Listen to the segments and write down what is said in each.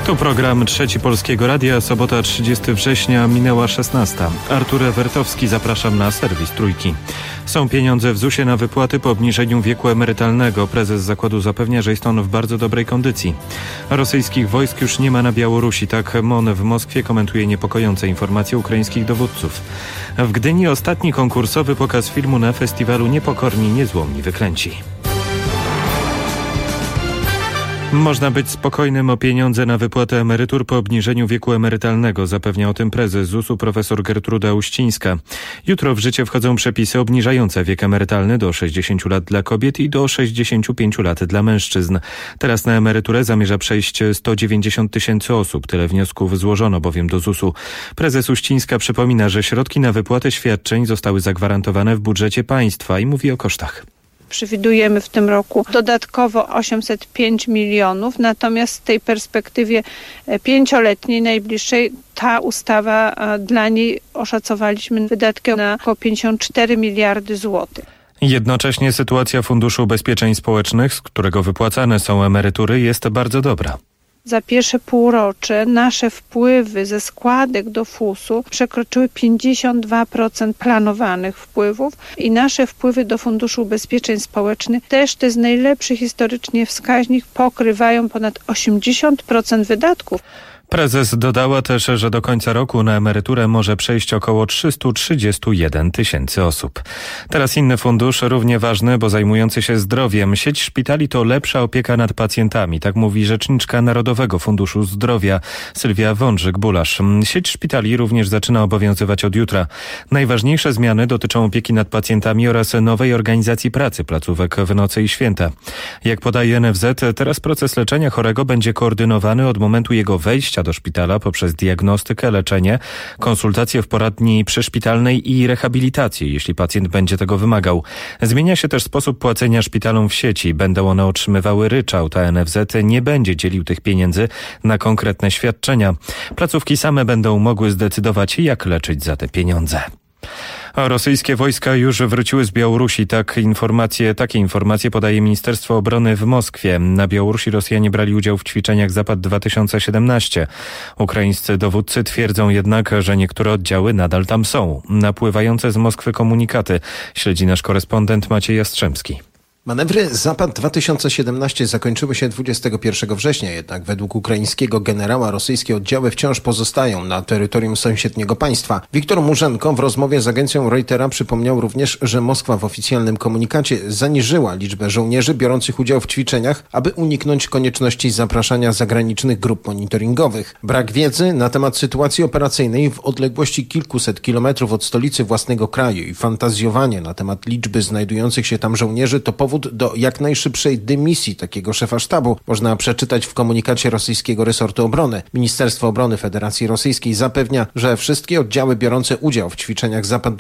Tu program Trzeci Polskiego Radia, sobota 30 września, minęła 16. Artur Ewertowski, zapraszam na serwis Trójki. Są pieniądze w ZUS-ie na wypłaty po obniżeniu wieku emerytalnego. Prezes zakładu zapewnia, że jest on w bardzo dobrej kondycji. Rosyjskich wojsk już nie ma na Białorusi. Tak MON w Moskwie komentuje niepokojące informacje ukraińskich dowódców. W Gdyni ostatni konkursowy pokaz filmu na festiwalu Niepokorni, Niezłomni, Wyklęci. Można być spokojnym o pieniądze na wypłatę emerytur po obniżeniu wieku emerytalnego, zapewnia o tym prezes ZUS-u profesor Gertruda Uścińska. Jutro w życie wchodzą przepisy obniżające wiek emerytalny do 60 lat dla kobiet i do 65 lat dla mężczyzn. Teraz na emeryturę zamierza przejść 190 tysięcy osób. Tyle wniosków złożono bowiem do ZUS-u. Prezes Uścińska przypomina, że środki na wypłatę świadczeń zostały zagwarantowane w budżecie państwa i mówi o kosztach. Przewidujemy w tym roku dodatkowo 805 milionów, natomiast w tej perspektywie 5-letniej, najbliższej, ta ustawa, dla niej oszacowaliśmy wydatki na około 54 miliardy złotych. Jednocześnie sytuacja Funduszu Ubezpieczeń Społecznych, z którego wypłacane są emerytury, jest bardzo dobra. Za pierwsze półrocze nasze wpływy ze składek do FUS-u przekroczyły 52% planowanych wpływów i nasze wpływy do Funduszu Ubezpieczeń Społecznych też, to jest najlepszy historycznie wskaźnik, pokrywają ponad 80% wydatków. Prezes dodała też, że do końca roku na emeryturę może przejść około 331 tysięcy osób. Teraz inny fundusz, równie ważny, bo zajmujący się zdrowiem. Sieć szpitali to lepsza opieka nad pacjentami, tak mówi rzeczniczka Narodowego Funduszu Zdrowia Sylwia Wądrzyk-Bulasz. Sieć szpitali również zaczyna obowiązywać od jutra. Najważniejsze zmiany dotyczą opieki nad pacjentami oraz nowej organizacji pracy placówek w nocy i święta. Jak podaje NFZ, teraz proces leczenia chorego będzie koordynowany od momentu jego wejścia do szpitala poprzez diagnostykę, leczenie, konsultacje w poradni przyszpitalnej i rehabilitację, jeśli pacjent będzie tego wymagał. Zmienia się też sposób płacenia szpitalom w sieci. Będą one otrzymywały ryczałt, a NFZ nie będzie dzielił tych pieniędzy na konkretne świadczenia. Placówki same będą mogły zdecydować, jak leczyć za te pieniądze. Rosyjskie wojska już wróciły z Białorusi. Takie informacje podaje Ministerstwo Obrony w Moskwie. Na Białorusi Rosjanie brali udział w ćwiczeniach Zapad 2017. Ukraińscy dowódcy twierdzą jednak, że niektóre oddziały nadal tam są. Napływające z Moskwy komunikaty śledzi nasz korespondent Maciej Jastrzębski. Manewry Zapad 2017 zakończyły się 21 września, jednak według ukraińskiego generała rosyjskie oddziały wciąż pozostają na terytorium sąsiedniego państwa. Wiktor Murzenko w rozmowie z agencją Reutera przypomniał również, że Moskwa w oficjalnym komunikacie zaniżyła liczbę żołnierzy biorących udział w ćwiczeniach, aby uniknąć konieczności zapraszania zagranicznych grup monitoringowych. Brak wiedzy na temat sytuacji operacyjnej w odległości kilkuset kilometrów od stolicy własnego kraju i fantazjowanie na temat liczby znajdujących się tam żołnierzy to powód do jak najszybszej dymisji takiego szefa sztabu, można przeczytać w komunikacie rosyjskiego resortu obrony. Ministerstwo Obrony Federacji Rosyjskiej zapewnia, że wszystkie oddziały biorące udział w ćwiczeniach Zapad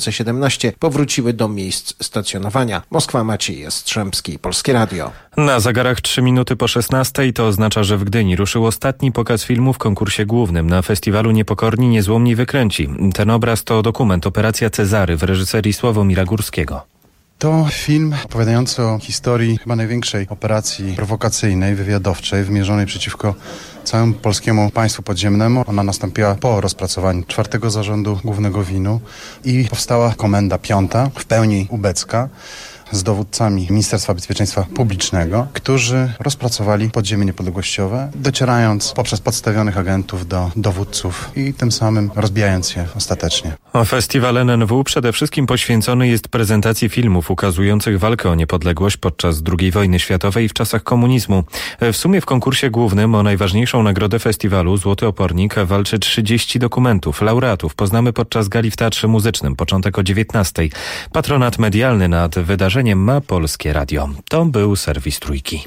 2017 powróciły do miejsc stacjonowania. Moskwa, Maciej Jastrzębski, Polskie Radio. Na zegarach 3 minuty po 16 to oznacza, że w Gdyni ruszył ostatni pokaz filmu w konkursie głównym na festiwalu Niepokorni, Niezłomni, Wyklęci. Ten obraz to dokument Operacja Cezary w reżyserii Sławomira Górskiego. To film opowiadający o historii chyba największej operacji prowokacyjnej, wywiadowczej, wymierzonej przeciwko całemu polskiemu państwu podziemnemu. Ona nastąpiła po rozpracowaniu 4. Zarządu Głównego WIN-u i powstała Komenda 5, w pełni ubecka, z dowódcami Ministerstwa Bezpieczeństwa Publicznego, którzy rozpracowali podziemie niepodległościowe, docierając poprzez podstawionych agentów do dowódców i tym samym rozbijając je ostatecznie. Festiwal NNW przede wszystkim poświęcony jest prezentacji filmów ukazujących walkę o niepodległość podczas II wojny światowej i w czasach komunizmu. W sumie w konkursie głównym o najważniejszą nagrodę festiwalu Złoty Opornik walczy 30 dokumentów. Laureatów poznamy podczas gali w Teatrze Muzycznym, początek o 19:00. Patronat medialny nad wydarzeniem ma Polskie Radio. To był serwis Trójki.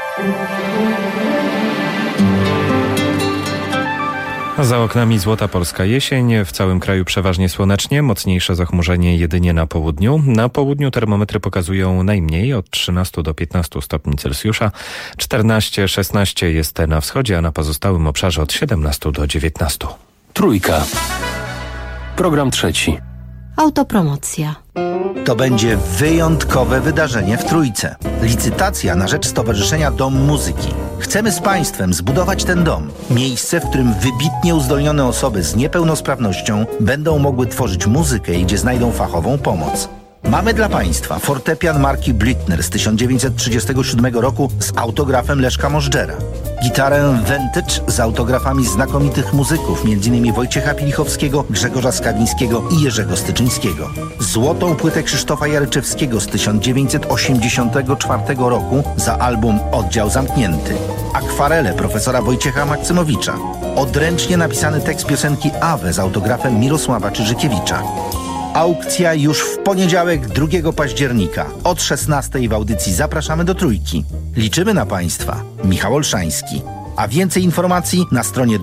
Za oknami złota polska jesień, w całym kraju przeważnie słonecznie, mocniejsze zachmurzenie jedynie na południu. Na południu termometry pokazują najmniej od 13 do 15 stopni Celsjusza, 14-16 jest na wschodzie, a na pozostałym obszarze od 17 do 19. Trójka. Program trzeci. Autopromocja. To będzie wyjątkowe wydarzenie w Trójce. Licytacja na rzecz Stowarzyszenia Dom Muzyki. Chcemy z Państwem zbudować ten dom. Miejsce, w którym wybitnie uzdolnione osoby z niepełnosprawnością będą mogły tworzyć muzykę i gdzie znajdą fachową pomoc. Mamy dla Państwa fortepian marki Blüthner z 1937 roku z autografem Leszka Możdżera. Gitarę Vintage z autografami znakomitych muzyków, m.in. Wojciecha Pilichowskiego, Grzegorza Skawińskiego i Jerzego Styczyńskiego. Złotą płytę Krzysztofa Jaryczewskiego z 1984 roku za album Oddział Zamknięty. Akwarele profesora Wojciecha Maksymowicza. Odręcznie napisany tekst piosenki Awe z autografem Mirosława Czyżykiewicza. Aukcja już w poniedziałek 2 października. Od 16:00 w audycji Zapraszamy do Trójki. Liczymy na Państwa. Michał Olszański. A więcej informacji na stronie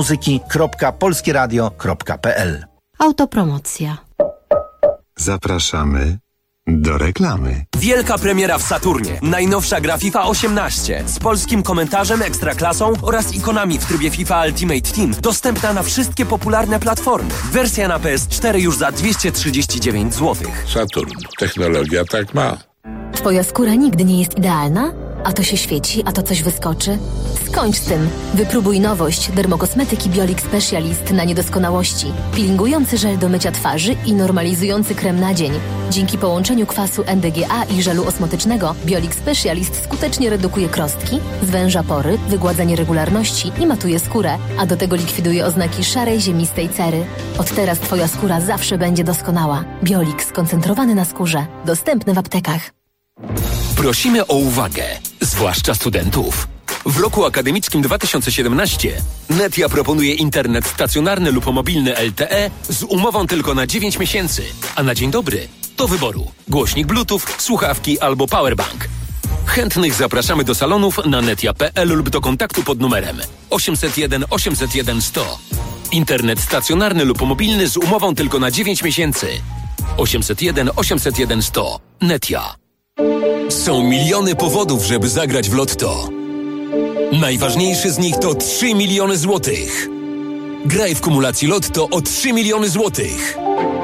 dommuzyki.polskieradio.pl. Autopromocja. Zapraszamy do reklamy. Wielka premiera w Saturnie. Najnowsza gra FIFA 18 z polskim komentarzem, ekstraklasą oraz ikonami w trybie FIFA Ultimate Team. Dostępna na wszystkie popularne platformy. Wersja na PS4 już za 239 zł. Saturn. Technologia tak ma. Twoja skóra nigdy nie jest idealna? A to się świeci, a to coś wyskoczy? Skończ z tym. Wypróbuj nowość dermokosmetyki Biolix Specialist na niedoskonałości. Peelingujący żel do mycia twarzy i normalizujący krem na dzień. Dzięki połączeniu kwasu NDGA i żelu osmotycznego Biolix Specialist skutecznie redukuje krostki, zwęża pory, wygładza nieregularności i matuje skórę, a do tego likwiduje oznaki szarej, ziemistej cery. Od teraz Twoja skóra zawsze będzie doskonała. Biolix skoncentrowany na skórze. Dostępny w aptekach. Prosimy o uwagę, zwłaszcza studentów. W roku akademickim 2017 Netia proponuje internet stacjonarny lub mobilny LTE z umową tylko na 9 miesięcy, a na dzień dobry do wyboru głośnik Bluetooth, słuchawki albo powerbank. Chętnych zapraszamy do salonów na netia.pl lub do kontaktu pod numerem 801 801 100. Internet stacjonarny lub mobilny z umową tylko na 9 miesięcy. 801 801 100. Netia. Są miliony powodów, żeby zagrać w Lotto. Najważniejszy z nich to 3 miliony złotych. Graj w kumulacji Lotto o 3 miliony złotych.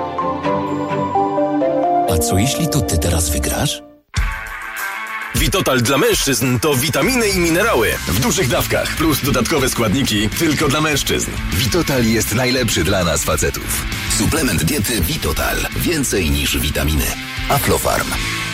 A co jeśli to ty teraz wygrasz? Vitotal dla mężczyzn to witaminy i minerały w dużych dawkach plus dodatkowe składniki tylko dla mężczyzn. Vitotal jest najlepszy dla nas facetów. Suplement diety Vitotal. Więcej niż witaminy. Aflofarm.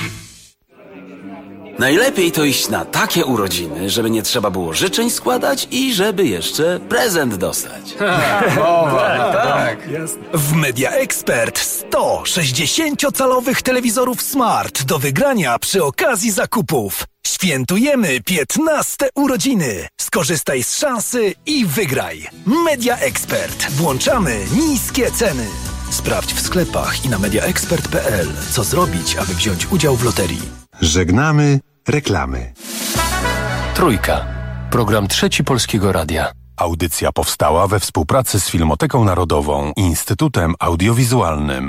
Najlepiej to iść na takie urodziny, żeby nie trzeba było życzeń składać i żeby jeszcze prezent dostać. Tak. W Media Expert 100 60-calowych telewizorów Smart do wygrania przy okazji zakupów. Świętujemy 15 urodziny. Skorzystaj z szansy i wygraj. Media Expert. Włączamy niskie ceny. Sprawdź w sklepach i na mediaexpert.pl, co zrobić, aby wziąć udział w loterii. Żegnamy reklamy. Trójka. Program Trzeci Polskiego Radia. Audycja powstała we współpracy z Filmoteką Narodową i Instytutem Audiowizualnym.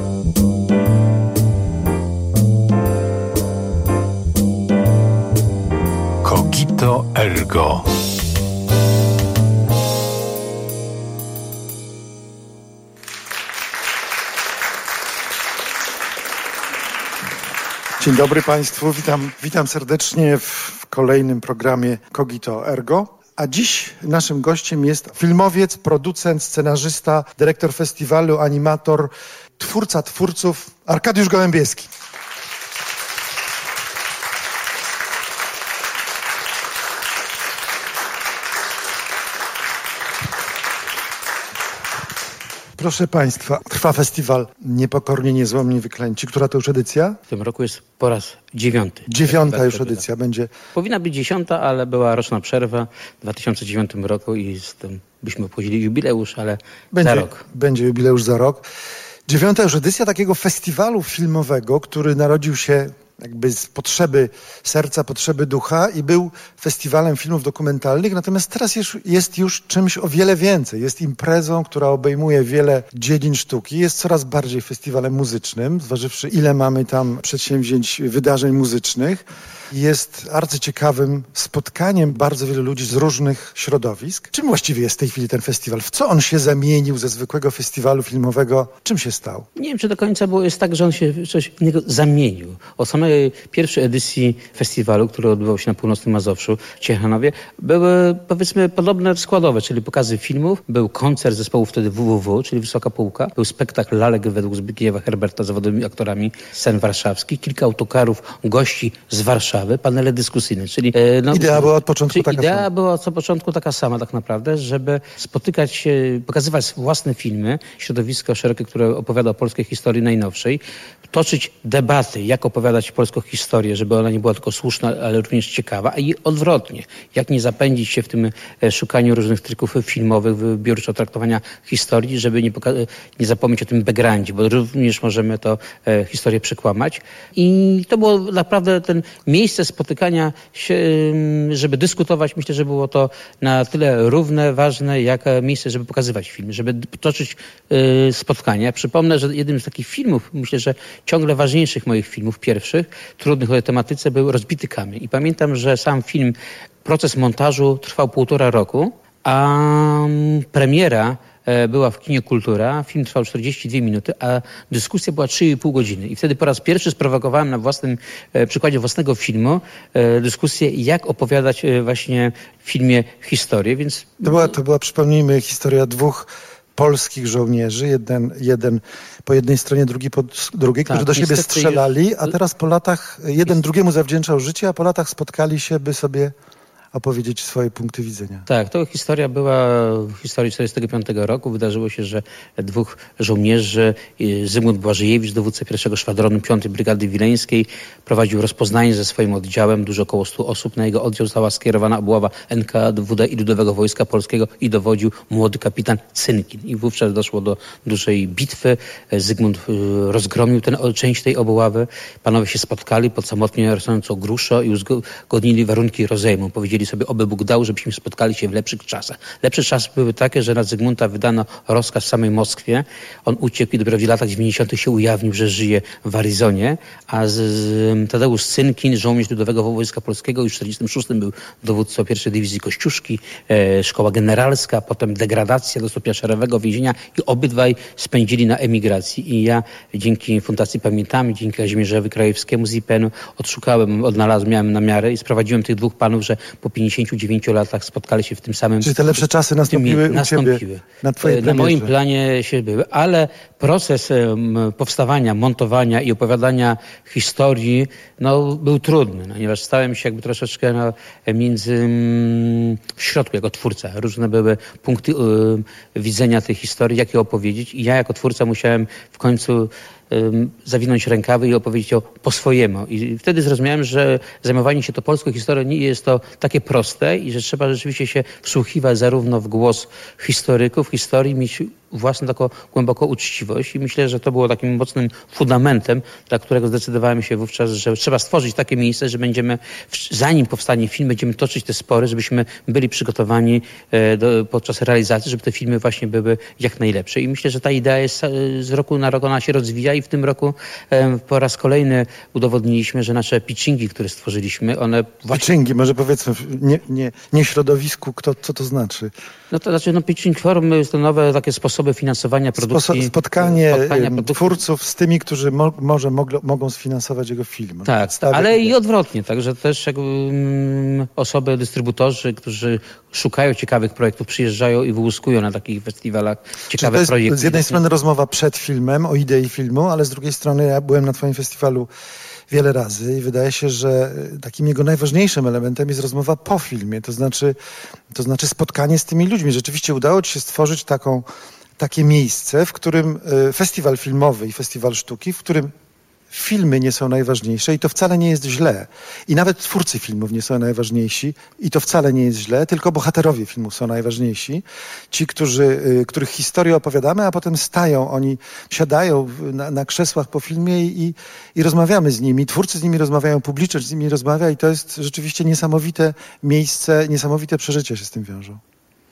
Cogito Ergo. Dzień dobry Państwu, witam serdecznie w kolejnym programie Cogito Ergo. A dziś naszym gościem jest filmowiec, producent, scenarzysta, dyrektor festiwalu, animator, twórca twórców Arkadiusz Gołębieski. Proszę Państwa, trwa festiwal Niepokornie, Niezłomni, Wyklęci. Która to już edycja? W tym roku jest po raz 9. 9 już edycja będzie. Powinna być 10, ale była roczna przerwa w 2009 roku i z tym byśmy obchodzili jubileusz, ale za rok. Będzie jubileusz za rok. 9 już edycja takiego festiwalu filmowego, który narodził się jakby z potrzeby serca, potrzeby ducha i był festiwalem filmów dokumentalnych, natomiast teraz jest już czymś o wiele więcej. Jest imprezą, która obejmuje wiele dziedzin sztuki. Jest coraz bardziej festiwalem muzycznym, zważywszy ile mamy tam przedsięwzięć, wydarzeń muzycznych. Jest arcyciekawym spotkaniem bardzo wielu ludzi z różnych środowisk. Czym właściwie jest w tej chwili ten festiwal? W co on się zamienił ze zwykłego festiwalu filmowego? Czym się stał? Nie wiem, czy do końca jest tak, że on się coś innego zamienił. Od samego mojej pierwszej edycji festiwalu, który odbywał się na północnym Mazowszu w Ciechanowie, były powiedzmy podobne składowe, czyli pokazy filmów, był koncert zespołu wtedy WWW, czyli Wysoka Półka, był spektakl lalek według Zbigniewa Herberta z zawodowymi aktorami scen warszawskich, kilka autokarów gości z Warszawy, panele dyskusyjne, czyli... idea była od początku taka sama. Idea była od początku taka sama tak naprawdę, żeby spotykać się, pokazywać własne filmy, środowisko szerokie, które opowiada o polskiej historii najnowszej, toczyć debaty, jak opowiadać polską historię, żeby ona nie była tylko słuszna, ale również ciekawa, i odwrotnie, jak nie zapędzić się w tym szukaniu różnych trików filmowych, wybiórczo traktowania historii, żeby nie zapomnieć o tym backgroundzie, bo również możemy to historię przekłamać. I to było naprawdę ten miejsce spotykania się, żeby dyskutować. Myślę, że było to na tyle równe, ważne, jak miejsce, żeby pokazywać film, żeby toczyć spotkania. Przypomnę, że jednym z takich filmów, myślę, że ciągle ważniejszych moich filmów, pierwszych, trudnych o tematyce, był Rozbity Kamień. I pamiętam, że sam film, proces montażu trwał 1,5 roku, a premiera była w kinie Kultura, film trwał 42 minuty, a dyskusja była 3,5 godziny. I wtedy po raz pierwszy sprowokowałem na przykładzie własnego filmu dyskusję, jak opowiadać właśnie w filmie historię, więc... To była, przypomnijmy, historia dwóch polskich żołnierzy, jeden po jednej stronie, drugi po drugiej, którzy do siebie strzelali, a teraz po latach jeden drugiemu zawdzięczał życie, a po latach spotkali się, by sobie opowiedzieć swoje punkty widzenia. Tak, to historia była w historii 1945 roku. Wydarzyło się, że dwóch żołnierzy, Zygmunt Błażejewicz, dowódca 1. Szwadronu 5. Brygady Wileńskiej, prowadził rozpoznanie ze swoim oddziałem. Dużo około 100 osób. Na jego oddział została skierowana obława NKWD i Ludowego Wojska Polskiego i dowodził młody kapitan Cynkin. I wówczas doszło do dużej bitwy. Zygmunt rozgromił część tej obławy. Panowie się spotkali pod samotnie rosnącą gruszą i uzgodnili warunki rozejmu. Powiedzieli sobie, oby Bóg dał, żebyśmy spotkali się w lepszych czasach. Lepsze czasy były takie, że na Zygmunta wydano rozkaz w samej Moskwie. On uciekł i dopiero w latach 90. się ujawnił, że żyje w Arizonie, a Tadeusz Cynkin, żołnierz Ludowego Wojska Polskiego, już w 1946 był dowódcą 1. Dywizji Kościuszki, szkoła generalska, potem degradacja do stopnia szeregowego więzienia i obydwaj spędzili na emigracji. I ja dzięki Fundacji Pamiętamy, dzięki Kazimierzowi Krajewskiemu z IPN-u odnalazłem, miałem namiary i sprowadziłem tych dwóch panów, że po 59 latach spotkali się w tym samym... Czyli te lepsze czasy nastąpiły u ciebie, na twojej premierze. Na moim planie się były, ale proces powstawania, montowania i opowiadania historii był trudny, ponieważ stałem się jakby troszeczkę w środku jako twórca. Różne były punkty widzenia tej historii, jak je opowiedzieć, i ja jako twórca musiałem w końcu zawinąć rękawy i opowiedzieć ją po swojemu. I wtedy zrozumiałem, że zajmowanie się polską historią nie jest to takie proste i że trzeba rzeczywiście się wsłuchiwać zarówno w głos historyków, historii, mieć własną taką głęboką uczciwość, i myślę, że to było takim mocnym fundamentem, dla którego zdecydowałem się wówczas, że trzeba stworzyć takie miejsce, że będziemy, zanim powstanie film, będziemy toczyć te spory, żebyśmy byli przygotowani podczas realizacji, żeby te filmy właśnie były jak najlepsze. I myślę, że ta idea jest z roku na rok, ona się rozwija, i w tym roku po raz kolejny udowodniliśmy, że nasze pitchingi, które stworzyliśmy, one... Pitchingi, może powiedzmy, nie środowisku, co to znaczy? Pitching forum jest to nowe takie sposoby finansowania produkcji. Spotkanie twórców z tymi, którzy mogą sfinansować jego film. Tak, ale i odwrotnie, także też osoby, dystrybutorzy, którzy szukają ciekawych projektów, przyjeżdżają i wyłuskują na takich festiwalach ciekawe projekty. Z jednej strony rozmowa przed filmem, o idei filmu, ale z drugiej strony ja byłem na twoim festiwalu wiele razy i wydaje się, że takim jego najważniejszym elementem jest rozmowa po filmie, to znaczy spotkanie z tymi ludźmi. Rzeczywiście udało ci się stworzyć takie miejsce, w którym festiwal filmowy i festiwal sztuki, w którym filmy nie są najważniejsze i to wcale nie jest źle. I nawet twórcy filmów nie są najważniejsi i to wcale nie jest źle, tylko bohaterowie filmów są najważniejsi. Ci, których historię opowiadamy, a potem oni siadają na krzesłach po filmie i rozmawiamy z nimi. Twórcy z nimi rozmawiają, publiczność z nimi rozmawia i to jest rzeczywiście niesamowite miejsce, niesamowite przeżycia się z tym wiążą.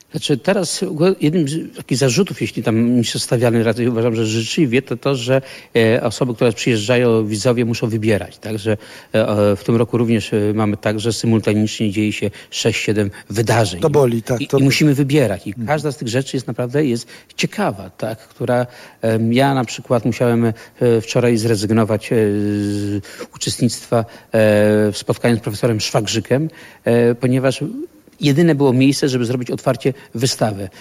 Znaczy teraz jednym z takich zarzutów, jeśli tam mi się stawiany raczej uważam, że życzliwie, to że osoby, które przyjeżdżają, widzowie muszą wybierać. Także w tym roku również mamy tak, że symultanicznie dzieje się 6-7 wydarzeń. To boli, tak. I musimy wybierać. I każda z tych rzeczy jest naprawdę ciekawa, tak? Która ja na przykład musiałem wczoraj zrezygnować z uczestnictwa w spotkaniu z profesorem Szwagrzykiem, ponieważ jedyne było miejsce, żeby zrobić otwarcie wystawy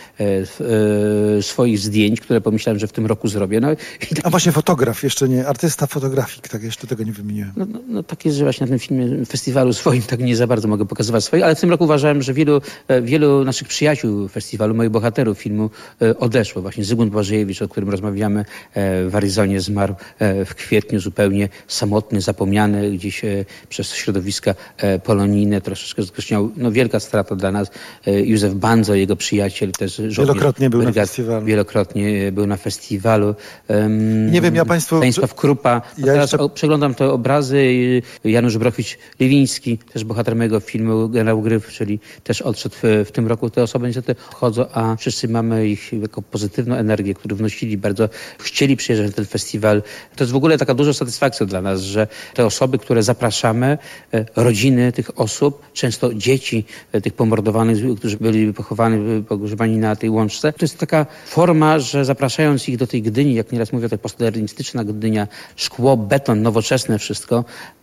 swoich zdjęć, które pomyślałem, że w tym roku zrobię. A właśnie fotograf, jeszcze nie, artysta fotografik, tak jeszcze tego nie wymieniłem. No tak jest, że właśnie na tym filmie, festiwalu swoim tak nie za bardzo mogę pokazywać swoje, ale w tym roku uważałem, że wielu naszych przyjaciół festiwalu, moich bohaterów filmu odeszło. Właśnie Zygmunt Błażejewicz, o którym rozmawiamy, w Arizonie zmarł w kwietniu, zupełnie samotny, zapomniany gdzieś przez środowiska polonijne, troszeczkę zresztą wielka strata dla nas. Józef Bandzo, jego przyjaciel, też wielokrotnie był na festiwalu. Wielokrotnie był na festiwalu. Nie wiem, ja państwu... Stanisław Krupa. Teraz przeglądam te obrazy. Janusz Brockwicz-Liwiński, też bohater mojego filmu Generał Gryf, czyli też odszedł w tym roku. Te osoby niestety chodzą, a wszyscy mamy ich jako pozytywną energię, którą wnosili, bardzo chcieli przyjeżdżać na ten festiwal. To jest w ogóle taka duża satysfakcja dla nas, że te osoby, które zapraszamy, rodziny tych osób, często dzieci tych pomordowanych, którzy byli pochowani, pogrzebani na tej łączce. To jest taka forma, że zapraszając ich do tej Gdyni, jak nieraz mówię, to postmodernistyczna Gdynia, szkło, beton, nowoczesne wszystko,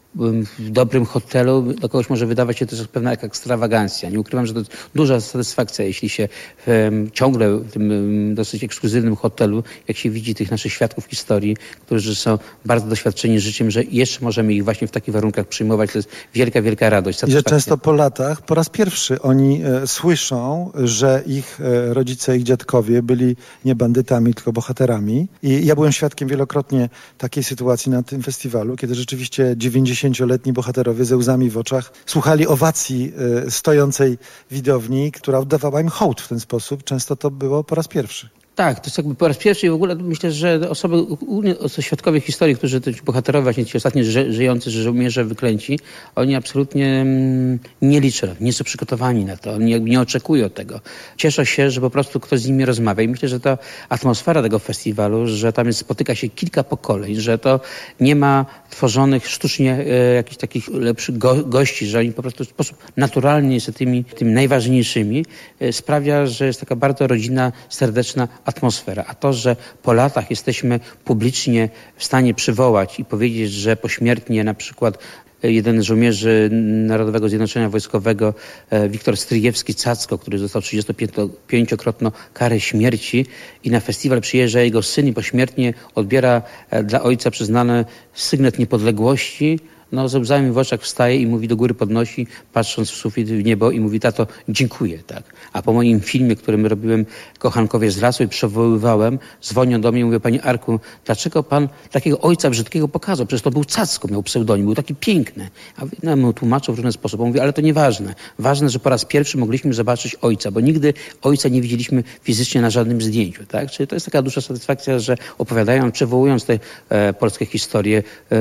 w dobrym hotelu dla kogoś może wydawać się też pewna ekstrawagancja. Nie ukrywam, że to jest duża satysfakcja, jeśli się ciągle w tym dosyć ekskluzywnym hotelu, jak się widzi tych naszych świadków historii, którzy są bardzo doświadczeni życiem, że jeszcze możemy ich właśnie w takich warunkach przyjmować. To jest wielka, wielka radość. I że często po latach, po raz pierwszy oni słyszą, że ich rodzice, ich dziadkowie byli nie bandytami, tylko bohaterami. I ja byłem świadkiem wielokrotnie takiej sytuacji na tym festiwalu, kiedy rzeczywiście 90-letni bohaterowie ze łzami w oczach słuchali owacji stojącej widowni, która oddawała im hołd w ten sposób. Często to było po raz pierwszy. Tak, to jest jakby po raz pierwszy i w ogóle myślę, że osoby, świadkowie historii, którzy to bohaterowie, właśnie ci ostatni żyjący żołnierze wyklęci, oni absolutnie nie liczą, nie są przygotowani na to, oni jakby nie oczekują tego. Cieszą się, że po prostu ktoś z nimi rozmawia i myślę, że ta atmosfera tego festiwalu, że tam spotyka się kilka pokoleń, że to nie ma tworzonych sztucznie jakichś takich lepszych gości, że oni po prostu w sposób naturalny są tymi najważniejszymi, sprawia, że jest taka bardzo rodzinna, serdeczna atmosfera. A to, że po latach jesteśmy publicznie w stanie przywołać i powiedzieć, że pośmiertnie na przykład jeden z żołnierzy Narodowego Zjednoczenia Wojskowego, Wiktor Stryjewski-Cacko, który dostał 35-krotną karę śmierci i na festiwal przyjeżdża jego syn i pośmiertnie odbiera dla ojca przyznany sygnet niepodległości, ze łzami w oczach wstaje i mówi, do góry podnosi, patrząc w sufit, w niebo i mówi, tato, dziękuję, tak. A po moim filmie, którym robiłem Kochankowie z lasu i przywoływałem, dzwonią do mnie i mówią, panie Arku, dlaczego pan takiego ojca brzydkiego pokazał? Przecież to był Cacko, miał pseudonim, był taki piękny. A mu tłumaczył w różny sposób. On mówi, ale to nieważne. Ważne, że po raz pierwszy mogliśmy zobaczyć ojca, bo nigdy ojca nie widzieliśmy fizycznie na żadnym zdjęciu, tak. Czyli to jest taka duża satysfakcja, że opowiadając, przywołując te polskie historie,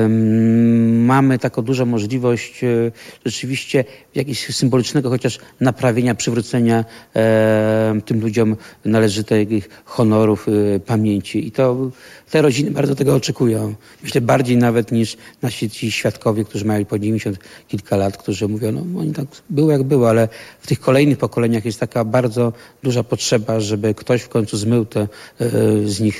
mamy taką dużą możliwość rzeczywiście jakiegoś symbolicznego chociaż naprawienia, przywrócenia tym ludziom należytych honorów, pamięci. I to te rodziny bardzo tego oczekują. Myślę bardziej nawet niż nasi ci świadkowie, którzy mają po 90 kilka lat, którzy mówią, oni tak było jak było, ale w tych kolejnych pokoleniach jest taka bardzo duża potrzeba, żeby ktoś w końcu zmył z nich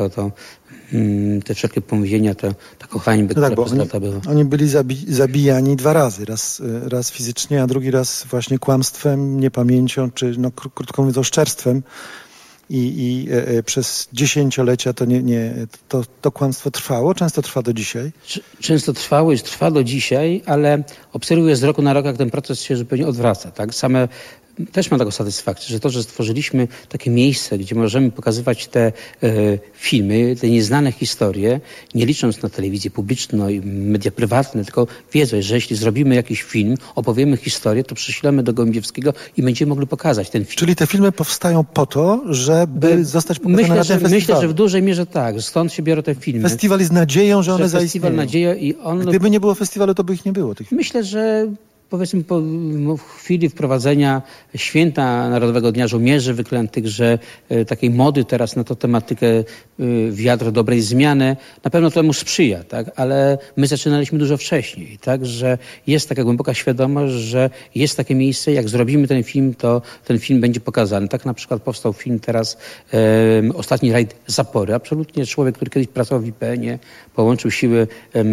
te wszelkie pomówienia, ta kochańby, która postrata była. Oni byli zabijani 2 razy. Raz fizycznie, a drugi raz właśnie kłamstwem, niepamięcią, czy krótko mówiąc oszczerstwem. I przez dziesięciolecia to kłamstwo trwało, często trwa do dzisiaj. Często trwało i trwa do dzisiaj, ale obserwuję z roku na rok, jak ten proces się zupełnie odwraca. Tak? Też mam taką satysfakcję, że to, że stworzyliśmy takie miejsce, gdzie możemy pokazywać te filmy, te nieznane historie, nie licząc na telewizję publiczną i media prywatne, tylko wiedzą, że jeśli zrobimy jakiś film, opowiemy historię, to przyślemy do Gołębiewskiego i będziemy mogli pokazać ten film. Czyli te filmy powstają po to, żeby zostać pokazane na tym festiwalu? Myślę, że w dużej mierze tak. Stąd się biorą te filmy. Festiwal jest nadzieją, że one zaistnieją. Festiwal nadzieja Gdyby nie było festiwalu, to by ich nie było. Tych Myślę, że powiedzmy w chwili wprowadzenia Święta Narodowego Dnia Żołnierzy Wyklętych, że takiej mody teraz na tą tematykę wiatr dobrej zmiany na pewno temu sprzyja, tak? Ale my zaczynaliśmy dużo wcześniej, tak? Że jest taka głęboka świadomość, że jest takie miejsce, jak zrobimy ten film, to ten film będzie pokazany. Tak na przykład powstał film teraz Ostatni rajd Zapory. Absolutnie człowiek, który kiedyś pracował w IPN-ie, połączył siły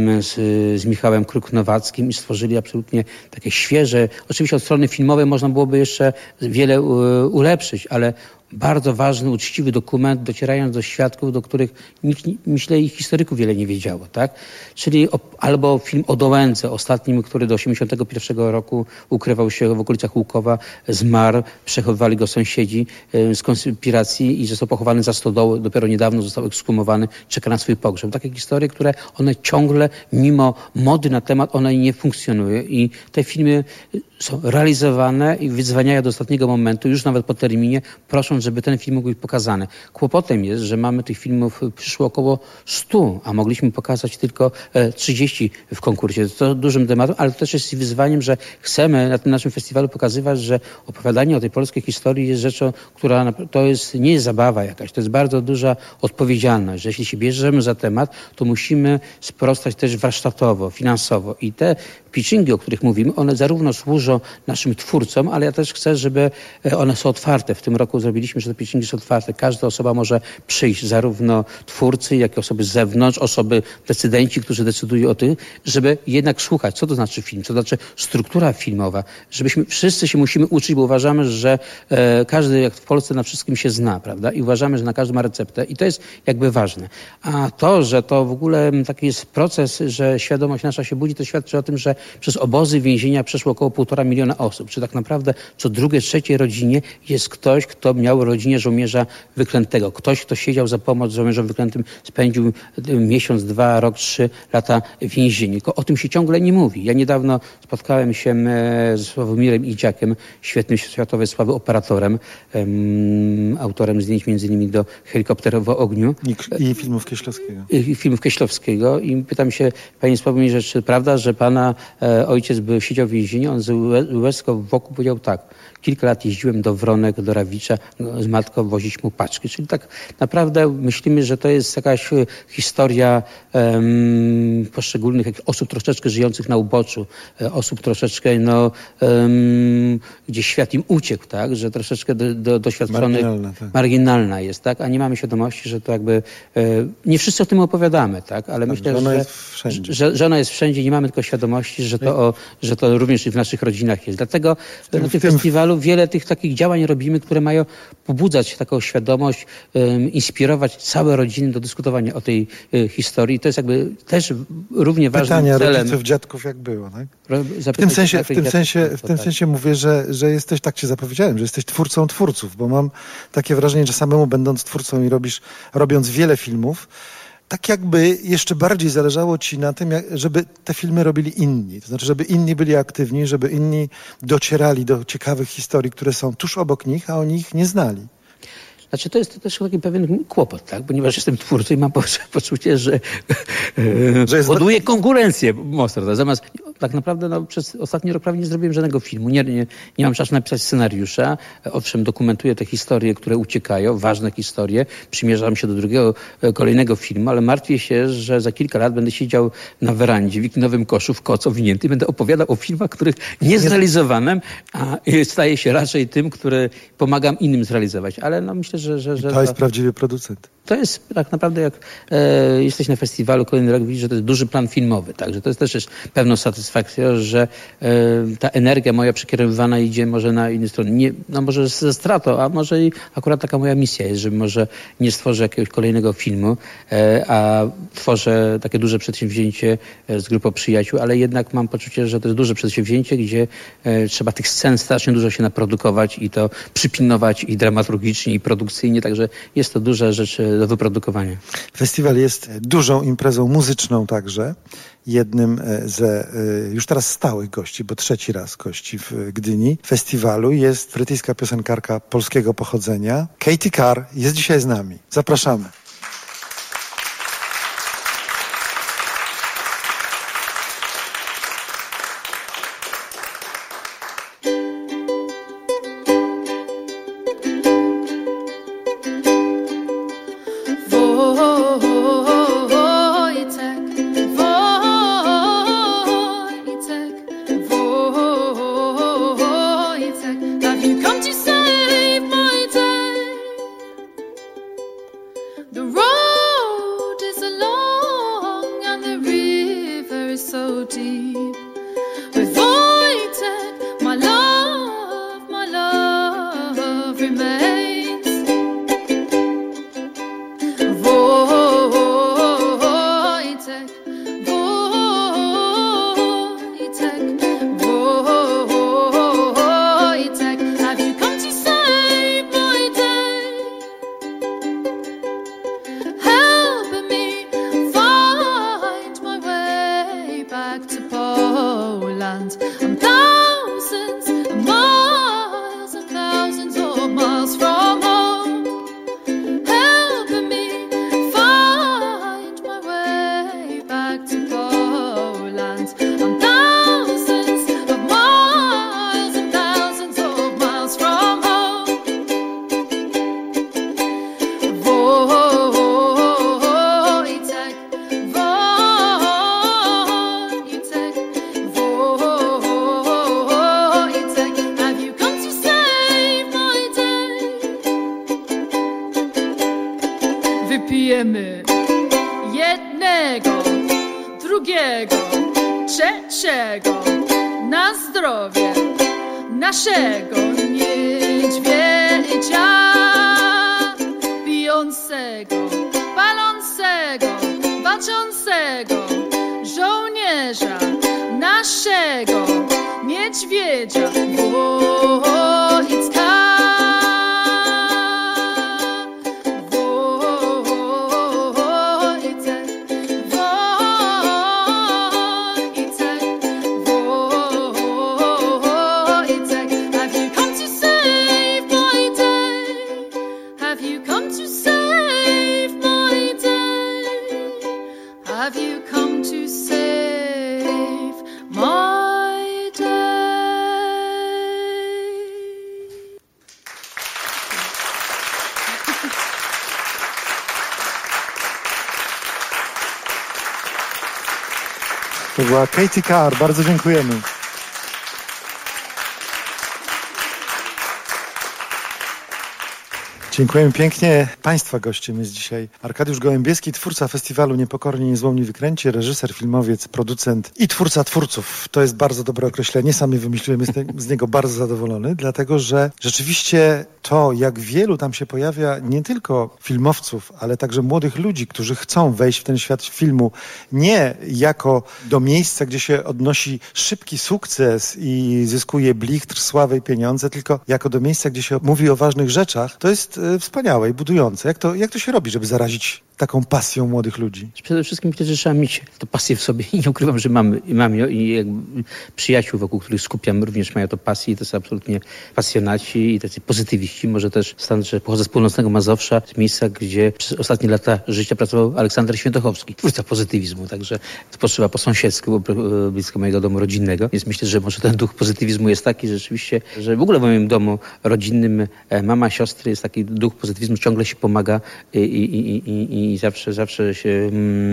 z Michałem Kruk-Nowackim i stworzyli absolutnie takie świeże. Oczywiście od strony filmowej można byłoby jeszcze wiele ulepszyć, ale bardzo ważny, uczciwy dokument, docierając do świadków, do których nikt, myślę, i historyków wiele nie wiedziało, tak? Czyli albo film o Dołęce, ostatnim, który do 1981 roku ukrywał się w okolicach Łukowa, zmarł, przechowywali go sąsiedzi z konspiracji i został pochowany za stodołą, dopiero niedawno został ekshumowany, czeka na swój pogrzeb. Takie historie, które one ciągle, mimo mody na temat, one nie funkcjonują i te filmy są realizowane i wyzwaniają do ostatniego momentu, już nawet po terminie, prosząc, żeby ten film mógł być pokazany. Kłopotem jest, że mamy tych filmów, przyszło około 100, a mogliśmy pokazać tylko 30 w konkursie. To dużym tematem, ale też jest wyzwaniem, że chcemy na tym naszym festiwalu pokazywać, że opowiadanie o tej polskiej historii jest rzeczą, która to nie jest zabawa jakaś, to jest bardzo duża odpowiedzialność, że jeśli się bierzemy za temat, to musimy sprostać też warsztatowo, finansowo i te pitchingi, o których mówimy, one zarówno służą naszym twórcom, ale ja też chcę, żeby one są otwarte. W tym roku zrobiliśmy, że te pitchingi są otwarte. Każda osoba może przyjść, zarówno twórcy, jak i osoby z zewnątrz, osoby, decydenci, którzy decydują o tym, żeby jednak słuchać, co to znaczy film, co to znaczy struktura filmowa, żebyśmy wszyscy się musimy uczyć, bo uważamy, że każdy, jak w Polsce, na wszystkim się zna, prawda? I uważamy, że na każdy ma receptę i to jest jakby ważne. A to, że to w ogóle taki jest proces, że świadomość nasza się budzi, to świadczy o tym, że przez obozy więzienia przeszło około 1,5 miliona osób. Czy tak naprawdę co drugie, trzeciej rodzinie jest ktoś, kto miał rodzinie żołnierza wyklętego. Ktoś, kto siedział za pomoc żołnierzom wyklętym, spędził miesiąc, 2, rok, 3 lata w więzieniu. Tylko o tym się ciągle nie mówi. Ja niedawno spotkałem się z Sławomirem Idziakiem, świetnym światowej sławy operatorem, autorem zdjęć między innymi do Helikopter w ogniu. I filmów Kieślowskiego. I filmów Kieślowskiego. I pytam się, panie Sławomirze, czy prawda, że pana ojciec siedział w więzieniu? On z łezką wokół powiedział tak. Kilka lat jeździłem do Wronek, do Rawicza z matką wozić mu paczki. Czyli tak naprawdę myślimy, że to jest jakaś historia poszczególnych osób troszeczkę żyjących na uboczu, osób troszeczkę, gdzie świat im uciekł, tak? Że troszeczkę doświadczonych, marginalna jest, tak? A nie mamy świadomości, że to jakby nie wszyscy o tym opowiadamy, tak? Ale myślę, że ona jest wszędzie. Nie mamy tylko świadomości, że to również i w naszych rodzinach jest. Dlatego na tym festiwalu wiele tych takich działań robimy, które mają pobudzać taką świadomość, inspirować całe rodziny do dyskutowania o tej historii. To jest jakby też równie ważnym celem. Pytania rodziców, dziadków, jak było, tak? W tym sensie mówię, że jesteś, tak cię zapowiedziałem, że jesteś twórcą twórców, bo mam takie wrażenie, że samemu będąc twórcą i robiąc wiele filmów, tak jakby jeszcze bardziej zależało ci na tym, żeby te filmy robili inni. To znaczy, żeby inni byli aktywni, żeby inni docierali do ciekawych historii, które są tuż obok nich, a oni ich nie znali. Znaczy, to jest też taki pewien kłopot, tak? Ponieważ jestem twórcą i mam poczucie, że buduje konkurencję mocno. Zamiast tak naprawdę przez ostatni rok prawie nie zrobiłem żadnego filmu. Nie mam czasu napisać scenariusza. Owszem, dokumentuję te historie, które uciekają, ważne historie. Przymierzam się do kolejnego filmu, ale martwię się, że za kilka lat będę siedział na werandzie w wikinowym koszu w koc owinięty i będę opowiadał o filmach, których nie zrealizowałem, a staję się raczej tym, który pomagam innym zrealizować. Ale myślę, że to jest prawdziwy producent. To jest tak naprawdę, jak jesteś na festiwalu, kolejny rok widzisz, że to jest duży plan filmowy, także to jest też pewną satysfakcją, że ta energia moja przekierowywana idzie może na inne strony. Nie, może ze stratą, a może i akurat taka moja misja jest, że może nie stworzę jakiegoś kolejnego filmu, a tworzę takie duże przedsięwzięcie z grupą przyjaciół, ale jednak mam poczucie, że to jest duże przedsięwzięcie, gdzie trzeba tych scen strasznie dużo się naprodukować i to przypilnować i dramaturgicznie, i produkcyjnie, także jest to duża rzecz do wyprodukowania. Festiwal jest dużą imprezą muzyczną także. Jednym ze już teraz stałych gości, bo 3. raz gości w Gdyni festiwalu jest brytyjska piosenkarka polskiego pochodzenia. Katy Carr jest dzisiaj z nami. Zapraszamy. Świętujemy jednego, drugiego, trzeciego, na zdrowie naszego niedźwiedzia, pijącego, palącego, walczącego żołnierza naszego niedźwiedzia Wojtka. To była Katie Carr, bardzo dziękujemy. Dziękujemy pięknie. Państwa gościem jest dzisiaj Arkadiusz Gołębieski, twórca festiwalu Niepokorni, Niezłomni, Wykręci, reżyser, filmowiec, producent i twórca twórców. To jest bardzo dobre określenie, sami wymyśliłem, jestem z niego bardzo zadowolony, dlatego że rzeczywiście to, jak wielu tam się pojawia, nie tylko filmowców, ale także młodych ludzi, którzy chcą wejść w ten świat filmu, nie jako do miejsca, gdzie się odnosi szybki sukces i zyskuje blichtr, sławę i pieniądze, tylko jako do miejsca, gdzie się mówi o ważnych rzeczach. To jest wspaniałe i budujące. Jak to się robi, żeby zarazić taką pasją młodych ludzi? Przede wszystkim myślę, że trzeba mieć tę pasję w sobie i nie ukrywam, że mam ją i jakby przyjaciół, wokół których skupiam, również mają to pasję i to są absolutnie pasjonaci i tacy pozytywiści. Może też stąd, że pochodzę z północnego Mazowsza, z miejsca, gdzie przez ostatnie lata życia pracował Aleksander Świętochowski, twórca pozytywizmu, także potrzeba po sąsiedzku, bo blisko mojego domu rodzinnego. Więc myślę, że może ten duch pozytywizmu jest taki rzeczywiście, że w ogóle w moim domu rodzinnym mama, siostry, jest taki duch pozytywizmu, ciągle się pomaga i zawsze się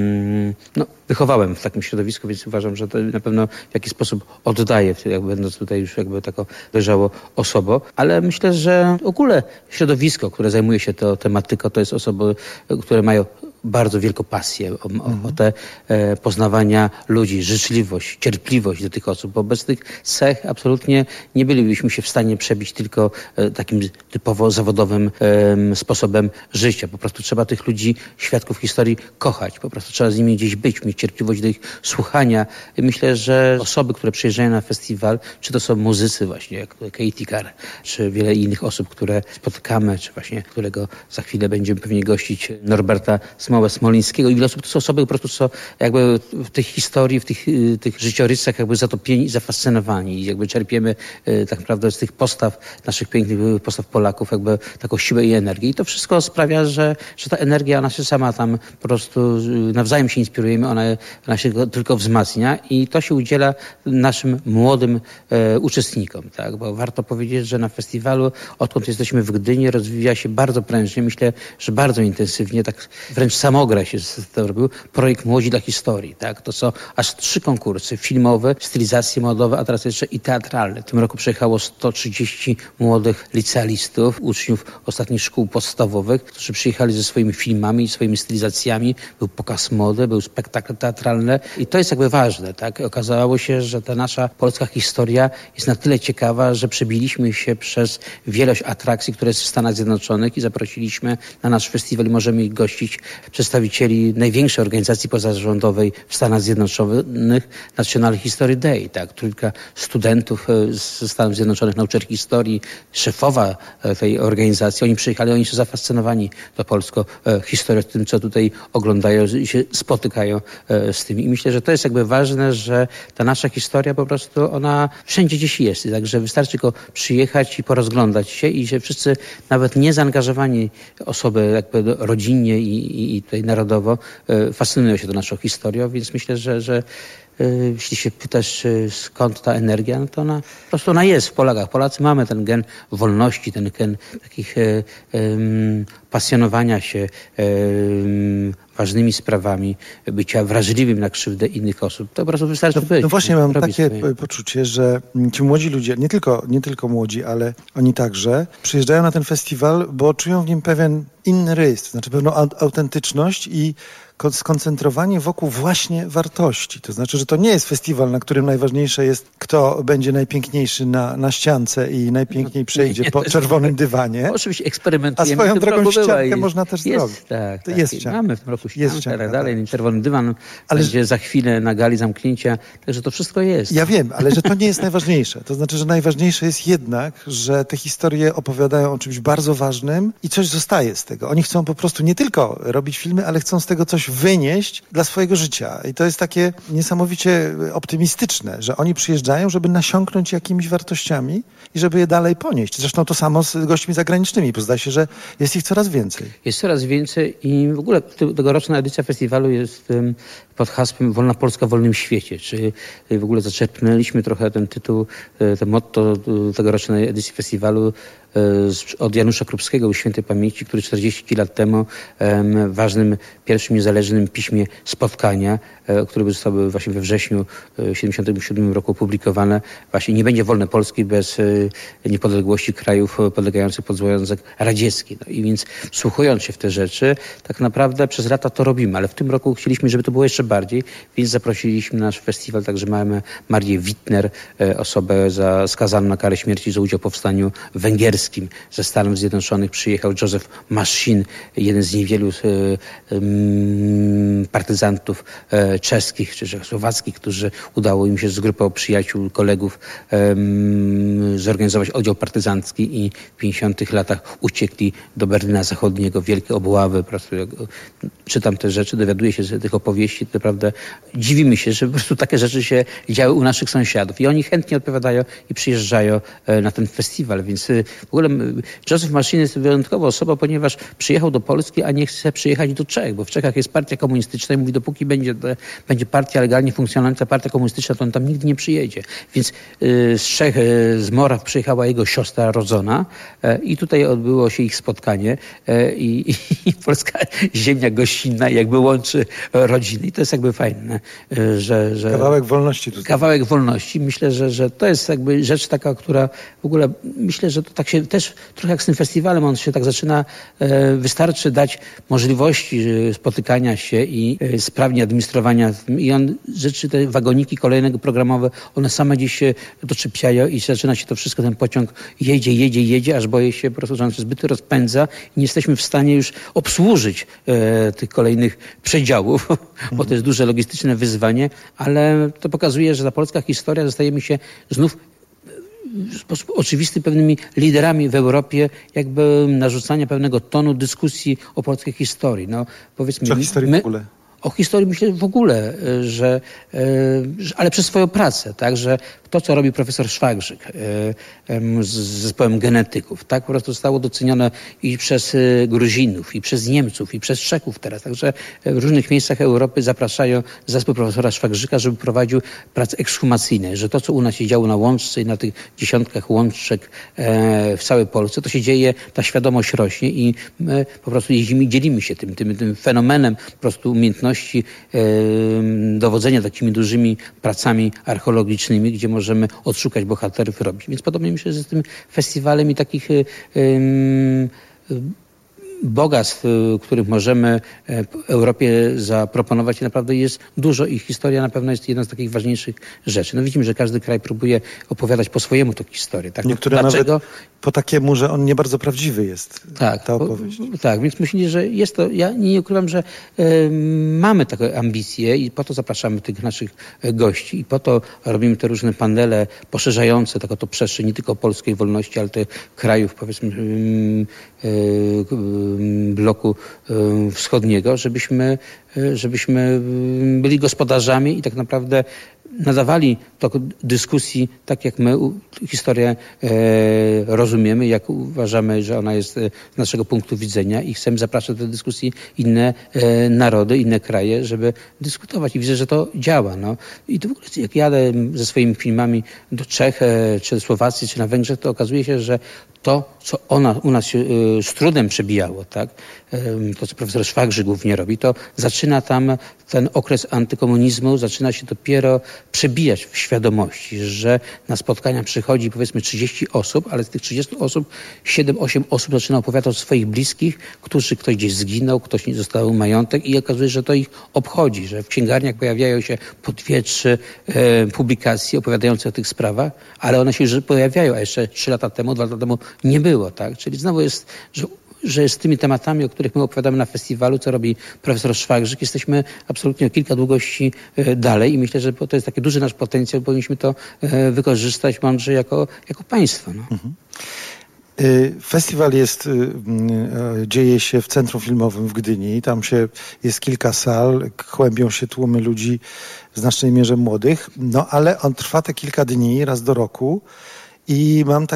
wychowałem w takim środowisku, więc uważam, że to na pewno w jakiś sposób oddaję, będąc tutaj już jakby taką dojrzałą osobą, ale myślę, że w ogóle środowisko, które zajmuje się tą tematyką, to jest osoby, które mają bardzo wielką pasję, ochotę poznawania ludzi, życzliwość, cierpliwość do tych osób, bo bez tych cech absolutnie nie bylibyśmy się w stanie przebić tylko takim typowo zawodowym sposobem życia. Po prostu trzeba tych ludzi, świadków historii kochać, po prostu trzeba z nimi gdzieś być, mieć cierpliwość do ich słuchania. I myślę, że osoby, które przyjeżdżają na festiwal, czy to są muzycy właśnie, jak Katie Carr, czy wiele innych osób, które spotykamy, czy właśnie którego za chwilę będziemy pewnie gościć, Norberta Smolińskiego i wiele osób, to są osoby po prostu, co jakby w tych historii, w tych życiorysach jakby zatopieni i zafascynowani i jakby czerpiemy tak naprawdę z tych postaw, naszych pięknych postaw Polaków, jakby taką siłę i energię. I to wszystko sprawia, że ta energia, ona się sama tam po prostu nawzajem się inspirujemy, ona się tylko wzmacnia i to się udziela naszym młodym uczestnikom, tak? Bo warto powiedzieć, że na festiwalu, odkąd jesteśmy w Gdyni, rozwija się bardzo prężnie, myślę, że bardzo intensywnie, tak wręcz samograj się to robił, projekt Młodzi dla Historii, tak? To są aż 3 konkursy filmowe, stylizacje modowe, a teraz jeszcze i teatralne. W tym roku przyjechało 130 młodych licealistów, uczniów ostatnich szkół podstawowych, którzy przyjechali ze swoimi filmami i swoimi stylizacjami. Był pokaz mody, był spektakl teatralny i to jest jakby ważne, tak? Okazało się, że ta nasza polska historia jest na tyle ciekawa, że przebiliśmy się przez wielość atrakcji, które jest w Stanach Zjednoczonych i zaprosiliśmy na nasz festiwal i możemy ich gościć przedstawicieli największej organizacji pozarządowej w Stanach Zjednoczonych, National History Day, tak? Trójka studentów ze Stanów Zjednoczonych, nauczycieli historii, szefowa tej organizacji, oni przyjechali, oni są zafascynowani tą polską historią, tym, co tutaj oglądają i się spotykają z tym. I myślę, że to jest jakby ważne, że ta nasza historia po prostu, ona wszędzie gdzieś jest. Także wystarczy tylko przyjechać i porozglądać się i że wszyscy, nawet niezaangażowani osoby jakby rodzinnie i tutaj narodowo, fascynują się tą naszą historią, więc myślę, że jeśli się pytasz, skąd ta energia, no to ona po prostu ona jest w Polakach. Polacy mamy ten gen wolności, ten gen takich pasjonowania się ważnymi sprawami, bycia wrażliwym na krzywdę innych osób. To po prostu wystarczy być. No właśnie mam takie poczucie, że ci młodzi ludzie, nie tylko młodzi, ale oni także przyjeżdżają na ten festiwal, bo czują w nim pewien inny rys, to znaczy pewną autentyczność i skoncentrowanie wokół właśnie wartości. To znaczy, że to nie jest festiwal, na którym najważniejsze jest, kto będzie najpiękniejszy na ściance i najpiękniej przejdzie po czerwonym dywanie. Oczywiście eksperymentujemy. A swoją drogą ściankę można też zrobić. Tak, to jest ścianka. Mamy w tym roku ściankę, tak dalej. Czerwony dywan będzie za chwilę na gali zamknięcia. Także to wszystko jest. Ja wiem, ale że to nie jest najważniejsze. To znaczy, że najważniejsze jest jednak, że te historie opowiadają o czymś bardzo ważnym i coś zostaje z tego. Oni chcą po prostu nie tylko robić filmy, ale chcą z tego coś wynieść dla swojego życia. I to jest takie niesamowicie optymistyczne, że oni przyjeżdżają, żeby nasiąknąć jakimiś wartościami i żeby je dalej ponieść. Zresztą to samo z gośćmi zagranicznymi, bo zdaje się, że jest ich coraz więcej. Jest coraz więcej i w ogóle tegoroczna edycja festiwalu jest pod hasłem Wolna Polska w wolnym świecie. Czy w ogóle zaczerpnęliśmy trochę ten tytuł, to motto tegorocznej edycji festiwalu od Janusza Krupskiego, świętej pamięci, który 40 lat temu w ważnym pierwszym niezależnym piśmie Spotkania, które zostały właśnie we wrześniu 1977 roku opublikowane, właśnie nie będzie wolnej Polski bez niepodległości krajów podlegających pod Związek Radziecki. No i więc wsłuchując się w te rzeczy, tak naprawdę przez lata to robimy, ale w tym roku chcieliśmy, żeby to było jeszcze bardziej, więc zaprosiliśmy na nasz festiwal także mamy Marię Wittner, osobę skazaną na karę śmierci za udział w powstaniu węgierskim. Ze Stanów Zjednoczonych przyjechał Józef Mašín, jeden z niewielu partyzantów czeskich czy słowackich, którzy udało im się z grupą przyjaciół, kolegów zorganizować oddział partyzancki i w 50 latach uciekli do Berlina Zachodniego. Wielkie obławy. Po prostu czytam te rzeczy, dowiaduję się z tych opowieści. Naprawdę dziwimy się, że po prostu takie rzeczy się działy u naszych sąsiadów. I oni chętnie odpowiadają i przyjeżdżają na ten festiwal. Więc w ogóle Józef Mašín jest wyjątkowa osoba, ponieważ przyjechał do Polski, a nie chce przyjechać do Czech, bo w Czechach jest partia komunistyczna i mówi, dopóki będzie partia legalnie funkcjonująca, partia komunistyczna, to on tam nigdy nie przyjedzie. Więc z Czech, z Moraw przyjechała jego siostra rodzona i tutaj odbyło się ich spotkanie i polska ziemia gościnna jakby łączy rodziny i to jest jakby fajne, że kawałek wolności tutaj. Kawałek wolności. Myślę, że to jest jakby rzecz taka, która w ogóle myślę, że to tak się też trochę jak z tym festiwalem, on się tak zaczyna, wystarczy dać możliwości spotykania się i sprawnie administrowania i rzeczy, te wagoniki kolejnego programowe, one same gdzieś się doczepiają i zaczyna się to wszystko, ten pociąg jedzie, aż boję się po prostu, że on się zbyt rozpędza i nie jesteśmy w stanie już obsłużyć tych kolejnych przedziałów, bo to jest duże logistyczne wyzwanie, ale to pokazuje, że ta polska historia zostajemy się znów w sposób oczywisty pewnymi liderami w Europie, jakby narzucania pewnego tonu dyskusji o polskiej historii. No, powiedzmy, o historii w ogóle. O historii myślę w ogóle, ale przez swoją pracę, tak, że to, co robi profesor Szwagrzyk z zespołem genetyków, tak, po prostu zostało docenione i przez Gruzinów, i przez Niemców, i przez Czechów teraz. Także w różnych miejscach Europy zapraszają zespół profesora Szwagrzyka, żeby prowadził prace ekshumacyjne, że to, co u nas się działo na Łączce i na tych dziesiątkach łączek w całej Polsce, to się dzieje, ta świadomość rośnie i my po prostu jeździmy i dzielimy się tym fenomenem po prostu umiejętności dowodzenia takimi dużymi pracami archeologicznymi, gdzie możemy odszukać bohaterów, robić. Więc podobnie myślę, że z tym festiwalem i takich bogactw, których możemy Europie zaproponować, naprawdę jest dużo i historia na pewno jest jedna z takich ważniejszych rzeczy. No widzimy, że każdy kraj próbuje opowiadać po swojemu tę historię. Tak? Niektóre dlaczego? Nawet po takiemu, że on nie bardzo prawdziwy jest, ta opowieść. Tak, więc myślę, że jest to, ja nie ukrywam, że mamy takie ambicje i po to zapraszamy tych naszych gości i po to robimy te różne panele poszerzające taką to przestrzeń nie tylko polskiej wolności, ale tych krajów, powiedzmy, bloku wschodniego, żebyśmy byli gospodarzami i tak naprawdę nadawali tok dyskusji tak, jak my historię rozumiemy, jak uważamy, że ona jest z naszego punktu widzenia i chcemy zapraszać do dyskusji inne narody, inne kraje, żeby dyskutować i widzę, że to działa. No. I to w ogóle jak jadę ze swoimi filmami do Czech, czy do Słowacji, czy na Węgrzech, to okazuje się, że to, co u nas się z trudem przebijało, tak? To, co profesor Szwagrzy głównie robi, to zaczyna tam ten okres antykomunizmu, zaczyna się dopiero przebijać w świadomości, że na spotkania przychodzi powiedzmy 30 osób, ale z tych 30 osób 7-8 osób zaczyna opowiadać o swoich bliskich, ktoś gdzieś zginął, ktoś nie został majątek i okazuje się, że to ich obchodzi, że w księgarniach pojawiają się po 2-3 publikacje opowiadające o tych sprawach, ale one się już pojawiają, a jeszcze 3 lata temu, 2 lata temu nie było, tak? Czyli znowu jest, że z tymi tematami, o których my opowiadamy na festiwalu, co robi profesor Szwagrzyk, jesteśmy absolutnie o kilka długości dalej i myślę, że to jest taki duży nasz potencjał, powinniśmy to wykorzystać mądrze jako państwo. No. Mhm. Festiwal dzieje się w Centrum Filmowym w Gdyni. Tam jest kilka sal, kłębią się tłumy ludzi, w znacznej mierze młodych, no ale on trwa te kilka dni, raz do roku. I mam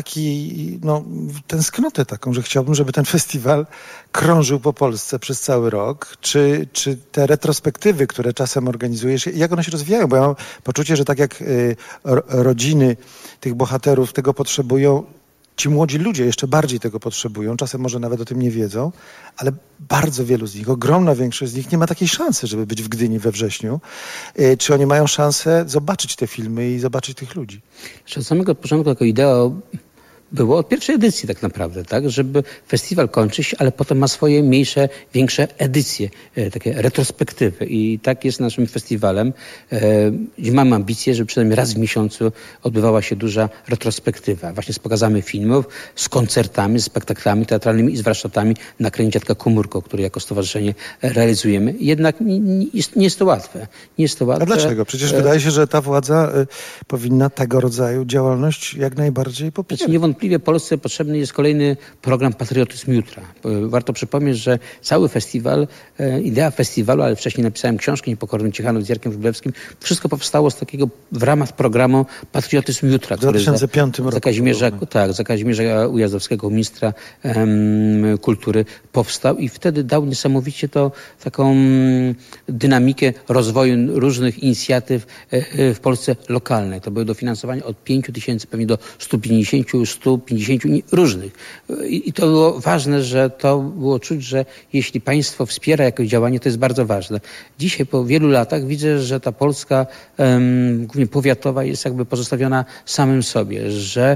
tęsknotę taką, że chciałbym, żeby ten festiwal krążył po Polsce przez cały rok. Czy te retrospektywy, które czasem organizujesz, jak one się rozwijają? Bo ja mam poczucie, że tak jak rodziny tych bohaterów tego potrzebują, ci młodzi ludzie jeszcze bardziej tego potrzebują, czasem może nawet o tym nie wiedzą, ale bardzo wielu z nich, ogromna większość z nich nie ma takiej szansy, żeby być w Gdyni we wrześniu. Czy oni mają szansę zobaczyć te filmy i zobaczyć tych ludzi? Od samego początku jako idea było od pierwszej edycji tak naprawdę, tak, żeby festiwal kończyć, ale potem ma swoje mniejsze, większe edycje, takie retrospektywy i tak jest naszym festiwalem. Mamy ambicję, żeby przynajmniej raz w miesiącu odbywała się duża retrospektywa, właśnie z pokazami filmów, z koncertami, z spektaklami teatralnymi i z warsztatami na kręgu Dziadka Komórko, który jako stowarzyszenie realizujemy. Jednak nie jest to łatwe. Nie jest to łatwe. A dlaczego? Przecież wydaje się, że ta władza powinna tego rodzaju działalność jak najbardziej popierać. Niewątpliwie Polsce potrzebny jest kolejny program Patriotyzm Jutra. Warto przypomnieć, że cały festiwal, idea festiwalu, ale wcześniej napisałem książkę Niepokorny Ciechanów z Jarkiem Wróblewskim, wszystko powstało w ramach programu Patriotyzm Jutra. W 2005 roku. Za Kazimierza Ujazdowskiego, ministra kultury, powstał i wtedy dał niesamowicie taką dynamikę rozwoju różnych inicjatyw w Polsce lokalnej. To były dofinansowania od 5 000 pewnie do 150 różnych. I to było ważne, że to było czuć, że jeśli państwo wspiera jakieś działanie, to jest bardzo ważne. Dzisiaj po wielu latach widzę, że ta Polska, głównie powiatowa, jest jakby pozostawiona samym sobie, że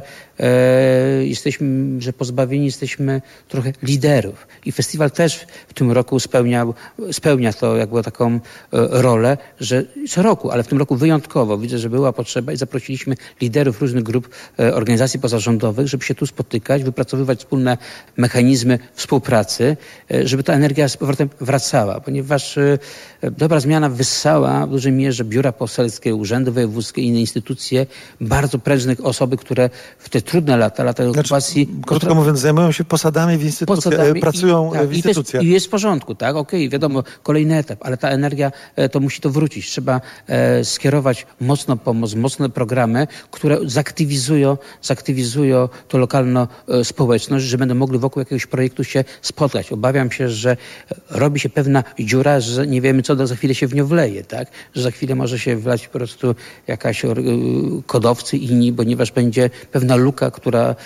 pozbawieni jesteśmy trochę liderów. I festiwal też w tym roku spełnia to jakby taką rolę, że co roku, ale w tym roku wyjątkowo widzę, że była potrzeba i zaprosiliśmy liderów różnych grup organizacji pozarządowych, żeby się tu spotykać, wypracowywać wspólne mechanizmy współpracy, żeby ta energia z powrotem wracała, ponieważ dobra zmiana wyssała w dużej mierze biura poselskie, urzędy wojewódzkie i inne instytucje, bardzo prężnych osoby, które w te trudne lata okupacji... Krótko mówiąc, zajmują się posadami w instytucjach, pracują w instytucjach. I jest w porządku, tak? Okej, wiadomo, kolejny etap, ale ta energia to musi to wrócić. Trzeba skierować mocną pomoc, mocne programy, które zaktywizują to lokalną społeczność, że będą mogli wokół jakiegoś projektu się spotkać. Obawiam się, że robi się pewna dziura, że nie wiemy, co za chwilę się w nią wleje, tak? Że za chwilę może się wlać po prostu jakaś kodowcy inni, ponieważ będzie pewna luka, która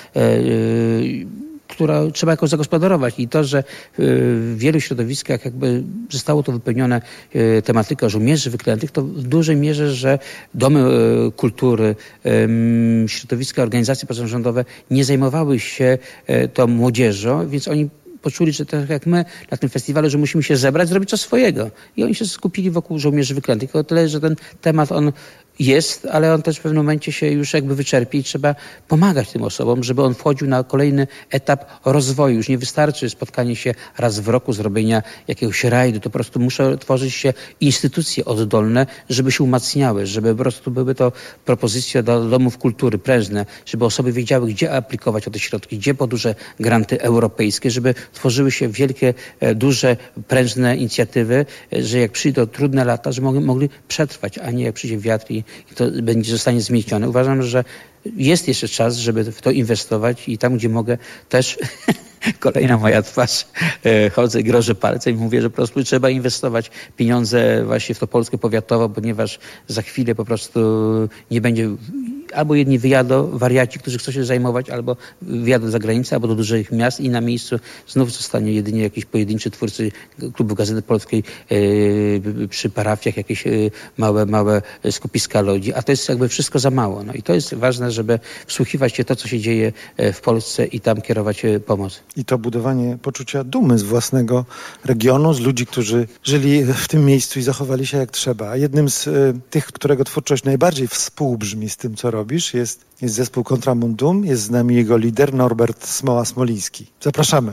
trzeba jakoś zagospodarować. I to, że w wielu środowiskach jakby zostało to wypełnione tematyka żołnierzy wyklętych, to w dużej mierze, że domy kultury, środowiska, organizacje pozarządowe nie zajmowały się tą młodzieżą, więc oni poczuli, że tak jak my na tym festiwalu, że musimy się zebrać, zrobić coś swojego. I oni się skupili wokół żołnierzy wyklętych. O tyle, że ten temat on jest, ale on też w pewnym momencie się już jakby wyczerpie i trzeba pomagać tym osobom, żeby on wchodził na kolejny etap rozwoju. Już nie wystarczy spotkanie się raz w roku, zrobienia jakiegoś rajdu. To po prostu muszą tworzyć się instytucje oddolne, żeby się umacniały, żeby po prostu były to propozycje do domów kultury prężne, żeby osoby wiedziały, gdzie aplikować o te środki, gdzie po duże granty europejskie, żeby tworzyły się wielkie, duże, prężne inicjatywy, że jak przyjdą trudne lata, że mogli przetrwać, a nie jak przyjdzie wiatr i i to zostanie zmienione. Uważam, że jest jeszcze czas, żeby w to inwestować i tam, gdzie mogę, też kolejna moja twarz, chodzę i grożę palcem i mówię, że po prostu trzeba inwestować pieniądze właśnie w to Polskę powiatową, ponieważ za chwilę po prostu nie będzie, albo jedni wyjadą, wariaci, którzy chcą się zajmować, albo wyjadą za granicę, albo do dużych miast i na miejscu znów zostanie jedynie jakiś pojedynczy twórcy Klubu Gazety Polskiej przy parafiach, jakieś małe skupiska ludzi, a to jest jakby wszystko za mało. No i to jest ważne, żeby wsłuchiwać się w to, co się dzieje w Polsce i tam kierować pomoc. I to budowanie poczucia dumy z własnego regionu, z ludzi, którzy żyli w tym miejscu i zachowali się jak trzeba. A jednym z tych, którego twórczość najbardziej współbrzmi z tym, co robisz, jest zespół Contramundum. Jest z nami jego lider Norbert Smoła-Smoliński. Zapraszamy.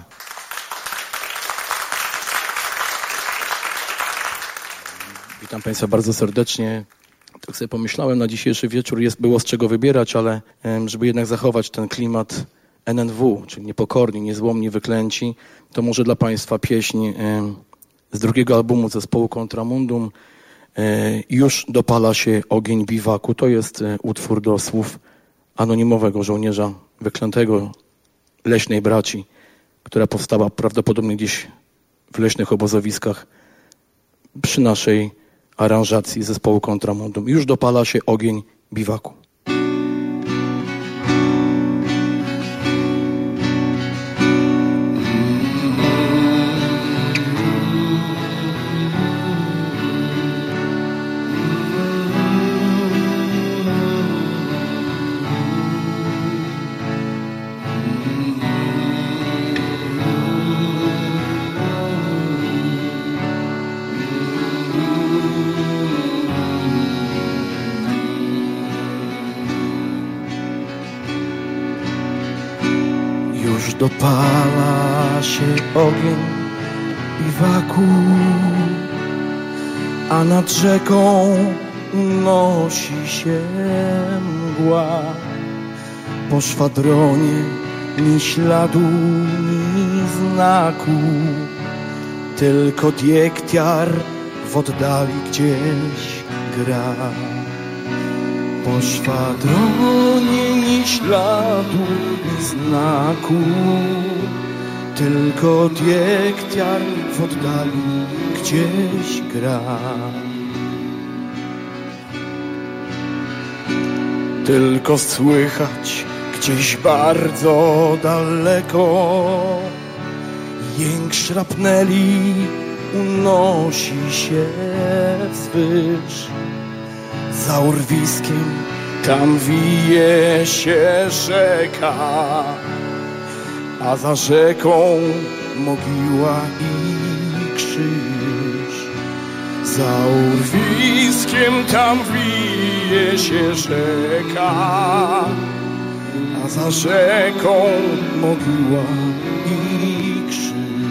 Witam Państwa bardzo serdecznie. Tak sobie pomyślałem, na dzisiejszy wieczór było z czego wybierać, ale żeby jednak zachować ten klimat NNW, czyli Niepokorni, Niezłomni, Wyklęci, to może dla Państwa pieśń z drugiego albumu zespołu Contramundum Już dopala się ogień biwaku. To jest utwór do słów anonimowego żołnierza wyklętego leśnej braci, która powstała prawdopodobnie gdzieś w leśnych obozowiskach przy naszej aranżacji zespołu Contramundum. Już dopala się ogień biwaku. Dopala się ogień biwaku, a nad rzeką unosi się mgła. Po szwadronie ni śladu, ni znaku, tylko diektiar w oddali gdzieś gra. Po szwadronie ni śladu, ni znaku, tylko diektiar w oddali gdzieś gra. Tylko słychać gdzieś bardzo daleko jęk szrapneli unosi się wzwyż. Za urwiskiem tam wije się rzeka, a za rzeką mogiła i krzyż. Za urwiskiem tam wije się rzeka, a za rzeką mogiła i krzyż.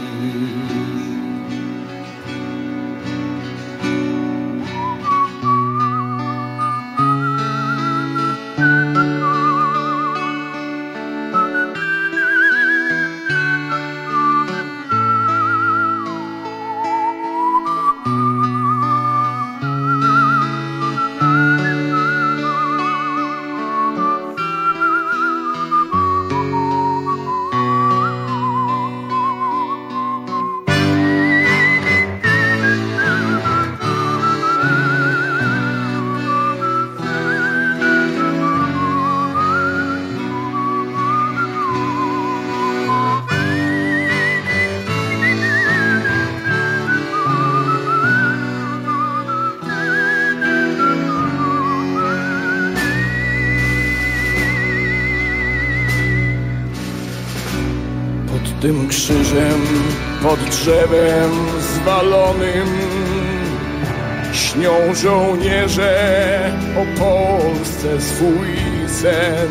Tym krzyżem pod drzewem zwalonym śnią żołnierze o Polsce swój sen.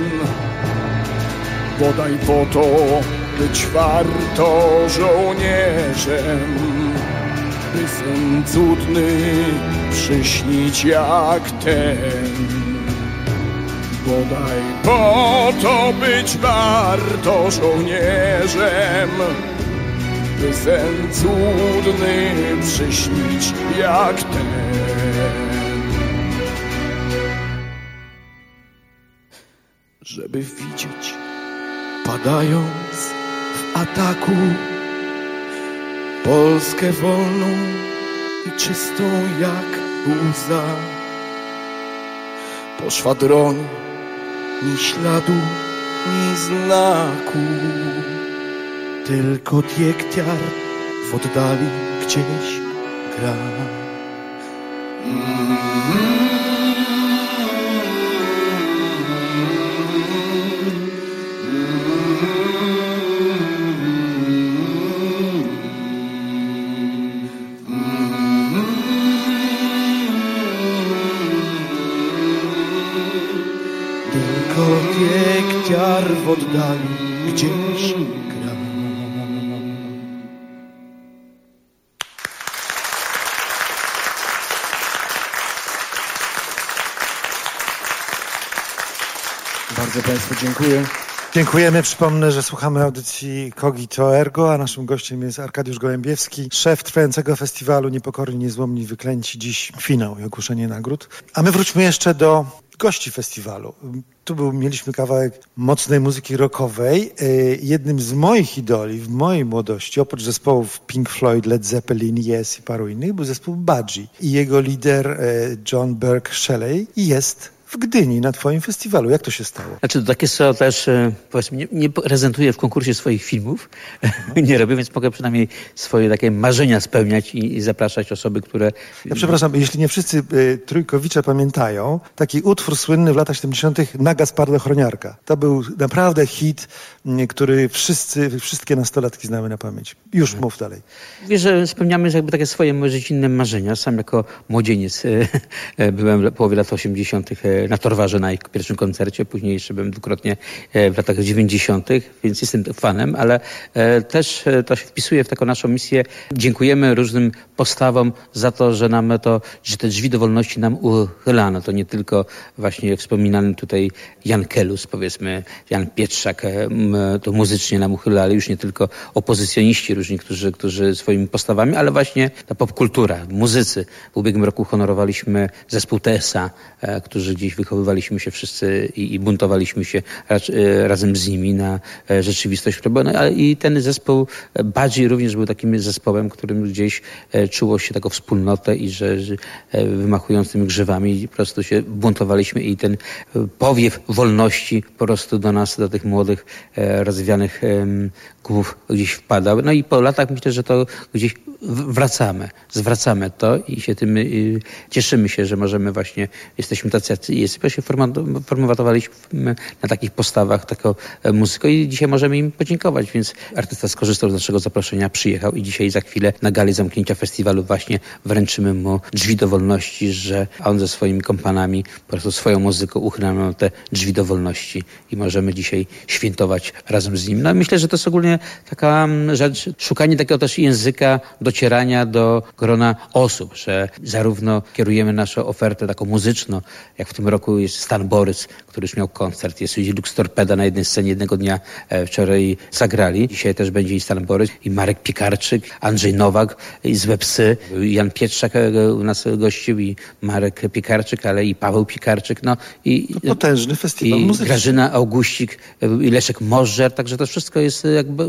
Bodaj po to być warto żołnierzem, by sen cudny przyśnić jak ten. Bodaj po to być warto żołnierzem, by sen cudny przyśnić jak ten. żeby widzieć, padając w ataku, Polskę wolną i czystą jak łza. Po szwadronie ni śladu, ni znaku, tylko diektiar w oddali gdzieś gra. Tylko diektiar w oddali gdzieś gra. Bardzo Państwu dziękuję. Dziękujemy. Przypomnę, że słuchamy audycji Cogito Ergo, a naszym gościem jest Arkadiusz Gołębiewski, szef trwającego festiwalu Niepokorni, Niezłomni, Wyklęci. Dziś finał i ogłoszenie nagród. A my wróćmy jeszcze do gości festiwalu. Mieliśmy kawałek mocnej muzyki rockowej. Jednym z moich idoli w mojej młodości, oprócz zespołów Pink Floyd, Led Zeppelin, Yes i paru innych, był zespół Budgie. I jego lider John Burke Shelley jest w Gdyni na twoim festiwalu. Jak to się stało? Znaczy, takie są też, powiedzmy, nie prezentuję w konkursie swoich filmów, nie robię, więc mogę przynajmniej swoje takie marzenia spełniać i zapraszać osoby, które... Ja przepraszam, jeśli nie wszyscy trójkowicze pamiętają, taki utwór słynny w latach 70. Naga Sparda Chroniarka. To był naprawdę hit, który wszystkie nastolatki znamy na pamięć. Już mów dalej. Wiesz, że spełniamy jakby takie swoje rodzinne marzenia. Sam jako młodzieniec byłem w połowie lat 80. na Torwarze na ich pierwszym koncercie, później jeszcze byłem dwukrotnie w latach 90., więc jestem fanem, ale też to się wpisuje w taką naszą misję. Dziękujemy różnym postawom za to, że te drzwi do wolności nam uchylano. To nie tylko właśnie wspominany tutaj Jan Kelus, powiedzmy, Jan Pietrzak, to muzycznie nam uchylali, już nie tylko opozycjoniści różni, którzy swoimi postawami, ale właśnie ta popkultura, muzycy. W ubiegłym roku honorowaliśmy zespół TSA, którzy gdzieś wychowywaliśmy się wszyscy i buntowaliśmy się razem z nimi na rzeczywistość, która była. No, ale i ten zespół Budgie również był takim zespołem, którym gdzieś czuło się taką wspólnotę i że wymachując tymi grzywami po prostu się buntowaliśmy i ten powiew wolności po prostu do nas, do tych młodych, rozwianych głów gdzieś wpadał. No i po latach myślę, że to gdzieś zwracamy to i się tym cieszymy się, że możemy właśnie, jesteśmy tacy, jacy jesteśmy, się formatowaliśmy na takich postawach, taką muzyką i dzisiaj możemy im podziękować, więc artysta skorzystał z naszego zaproszenia, przyjechał i dzisiaj za chwilę na gali zamknięcia festiwalu właśnie wręczymy mu drzwi do wolności, że on ze swoimi kompanami po prostu swoją muzyką uchyla nam te drzwi do wolności i możemy dzisiaj świętować razem z nim. No myślę, że to jest ogólnie taka rzecz, szukanie takiego też języka, docierania do grona osób, że zarówno kierujemy naszą ofertę taką muzyczną, jak w tym roku jest Stan Borys, który już miał koncert, jest Lux Torpeda na jednej scenie jednego dnia wczoraj zagrali. Dzisiaj też będzie i Stan Borys, i Marek Piekarczyk, Andrzej Nowak, i Złe Psy, Jan Pietrzak u nas gościł, i Marek Piekarczyk, ale i Paweł Piekarczyk, no i potężny festiwal muzyczny. Grażyna Augustik, i Leszek Możdżer, także to wszystko jest jakby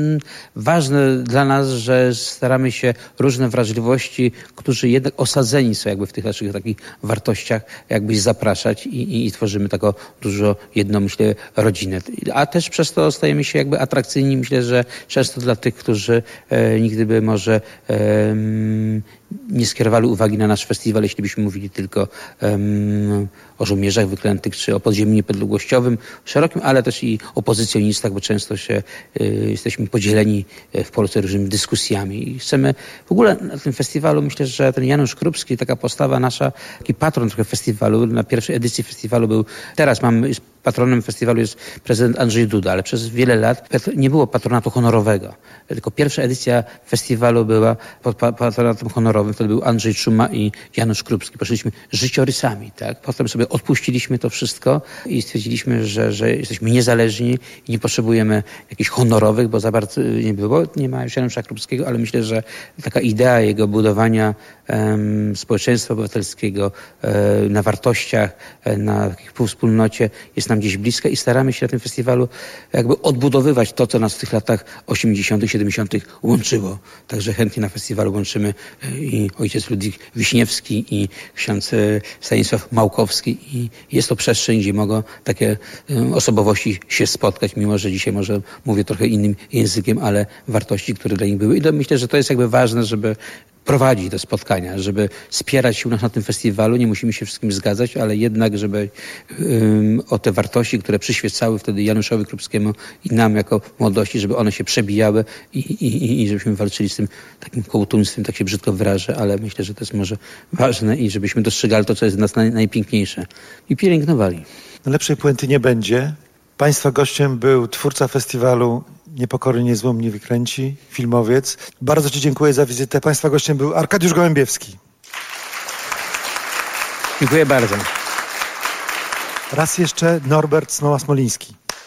ważne dla nas, że staramy się różne wrażliwości, którzy jednak osadzeni są jakby w tych naszych takich wartościach, jakby zapraszać i tworzymy taką dużo jedną, myślę, rodzinę. A też przez to stajemy się jakby atrakcyjni, myślę, że często dla tych, którzy nigdy by może nie skierowali uwagi na nasz festiwal, jeśli byśmy mówili tylko o żołnierzach wyklętych, czy o podziemiu niepodległościowym szerokim, ale też i opozycjonistach, bo często jesteśmy podzieleni w Polsce różnymi dyskusjami. I chcemy w ogóle na tym festiwalu, myślę, że ten Janusz Krupski, taka postawa nasza, taki patron trochę festiwalu, na pierwszej edycji festiwalu był, patronem festiwalu jest prezydent Andrzej Duda, ale przez wiele lat nie było patronatu honorowego. Tylko pierwsza edycja festiwalu była pod patronatem honorowym. Wtedy był Andrzej Czuma i Janusz Krupski. Poszliśmy życiorysami, tak? Potem sobie odpuściliśmy to wszystko i stwierdziliśmy, że jesteśmy niezależni i nie potrzebujemy jakichś honorowych, bo za bardzo nie było. Nie ma już Janusza Krupskiego, ale myślę, że taka idea jego budowania społeczeństwa obywatelskiego na wartościach, na takiej wspólnocie jest nam gdzieś bliska i staramy się na tym festiwalu jakby odbudowywać to, co nas w tych latach 80., 70. łączyło. Także chętnie na festiwalu łączymy i ojciec Ludwik Wiśniewski i ksiądz Stanisław Małkowski i jest to przestrzeń, gdzie mogą takie osobowości się spotkać, mimo że dzisiaj może mówię trochę innym językiem, ale wartości, które dla nich były. I myślę, że to jest jakby ważne, żeby prowadzić te spotkania, żeby wspierać się u nas na tym festiwalu. Nie musimy się wszystkim zgadzać, ale jednak, żeby o te wartości, które przyświecały wtedy Januszowi Krupskiemu i nam jako młodości, żeby one się przebijały i żebyśmy walczyli z tym takim kołtuństwem, tak się brzydko wyrażę, ale myślę, że to jest może ważne i żebyśmy dostrzegali to, co jest w nas najpiękniejsze i pielęgnowali. Lepszej puenty nie będzie. Państwa gościem był twórca festiwalu Niepokorni, Niezłomni, Wyklęci, filmowiec. Bardzo Ci dziękuję za wizytę. Państwa gościem był Arkadiusz Gołębiewski. Dziękuję bardzo. Raz jeszcze Norbert Smoła-Smoliński.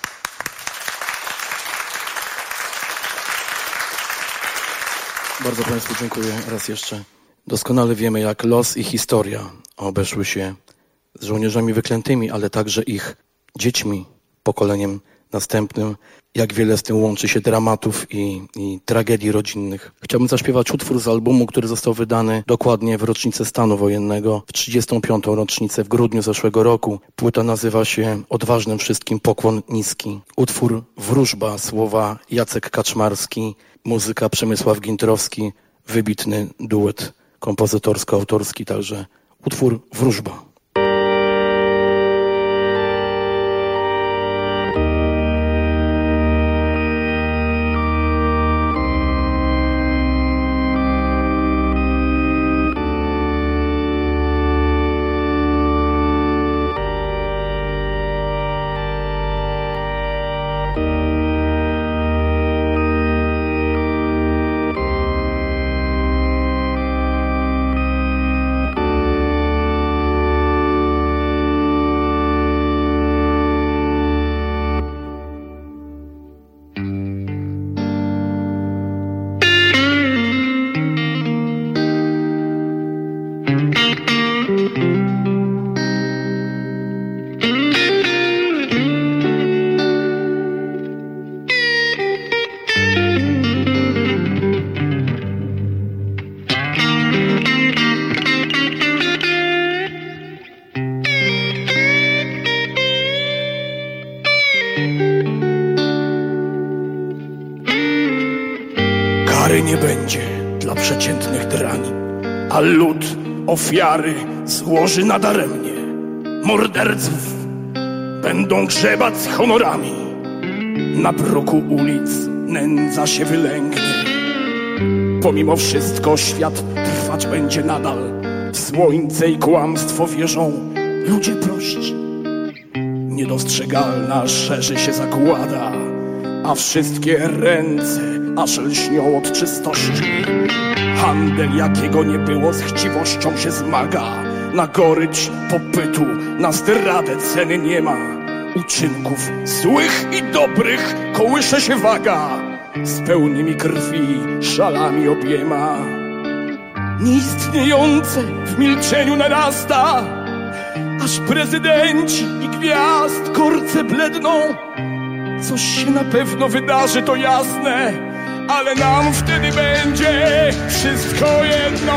Bardzo Państwu dziękuję raz jeszcze. Doskonale wiemy, jak los i historia obeszły się z żołnierzami wyklętymi, ale także ich dziećmi, pokoleniem następnym. Jak wiele z tym łączy się dramatów i tragedii rodzinnych. Chciałbym zaśpiewać utwór z albumu, który został wydany dokładnie w rocznicę stanu wojennego, w 35. rocznicę w grudniu zeszłego roku. Płyta nazywa się Odważnym Wszystkim Pokłon Niski. Utwór Wróżba, słowa Jacek Kaczmarski, muzyka Przemysław Gintrowski, wybitny duet kompozytorsko-autorski, także utwór Wróżba. Kary nie będzie dla przeciętnych drani, a lud ofiary złoży nadaremnie. Morderców będą grzebać z honorami, na bruku ulic nędza się wylęgnie. Pomimo wszystko świat trwać będzie nadal, w słońce i kłamstwo wierzą ludzie prości. Niedostrzegalna szerzy się zagłada, a wszystkie ręce aż lśnią od czystości. Handel, jakiego nie było, z chciwością się zmaga. Na gorycz popytu, na zdradę ceny nie ma. Uczynków złych i dobrych kołysze się waga, z pełnymi krwi szalami obiema. Nieistniejące w milczeniu narasta, aż prezydenci i gwiazdkorce bledną. Coś się na pewno wydarzy, to jasne, ale nam wtedy będzie wszystko jedno.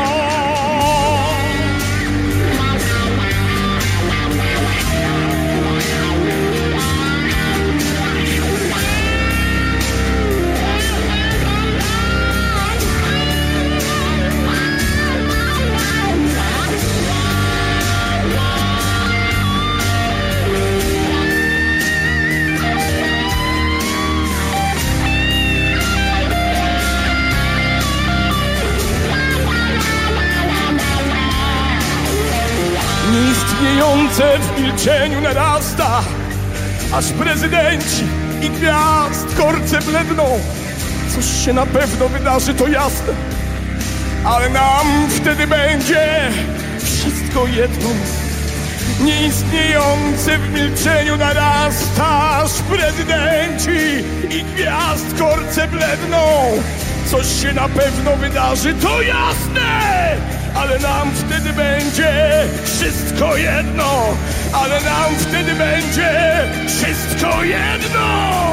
Nieistniejące w milczeniu narasta, aż prezydenci i gwiazdkorce bledną. Coś się na pewno wydarzy, to jasne, ale nam wtedy będzie wszystko jedno. Nieistniejące w milczeniu narasta, aż prezydenci i gwiazdkorce bledną. Coś się na pewno wydarzy, to jasne! Ale nam wtedy będzie wszystko jedno! Ale nam wtedy będzie wszystko jedno!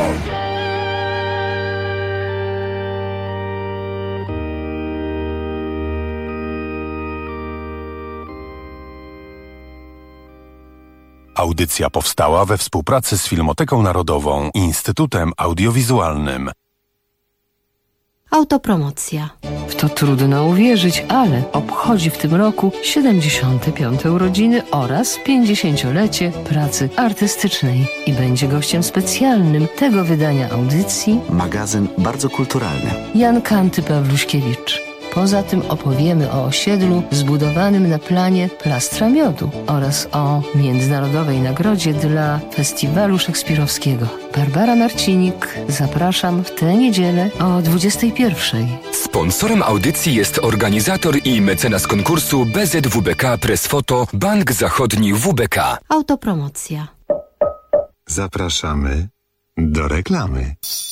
Audycja powstała we współpracy z Filmoteką Narodową i Instytutem Audiowizualnym. Autopromocja. W to trudno uwierzyć, ale obchodzi w tym roku 75. urodziny oraz 50-lecie pracy artystycznej i będzie gościem specjalnym tego wydania audycji magazyn bardzo kulturalny Jan Kanty-Pawluśkiewicz. Poza tym opowiemy o osiedlu zbudowanym na planie Plastra Miodu oraz o międzynarodowej nagrodzie dla Festiwalu Szekspirowskiego. Barbara Marcinik, zapraszam w tę niedzielę o 21:00. Sponsorem audycji jest organizator i mecenas konkursu BZWBK Press Photo Bank Zachodni WBK. Autopromocja. Zapraszamy do reklamy.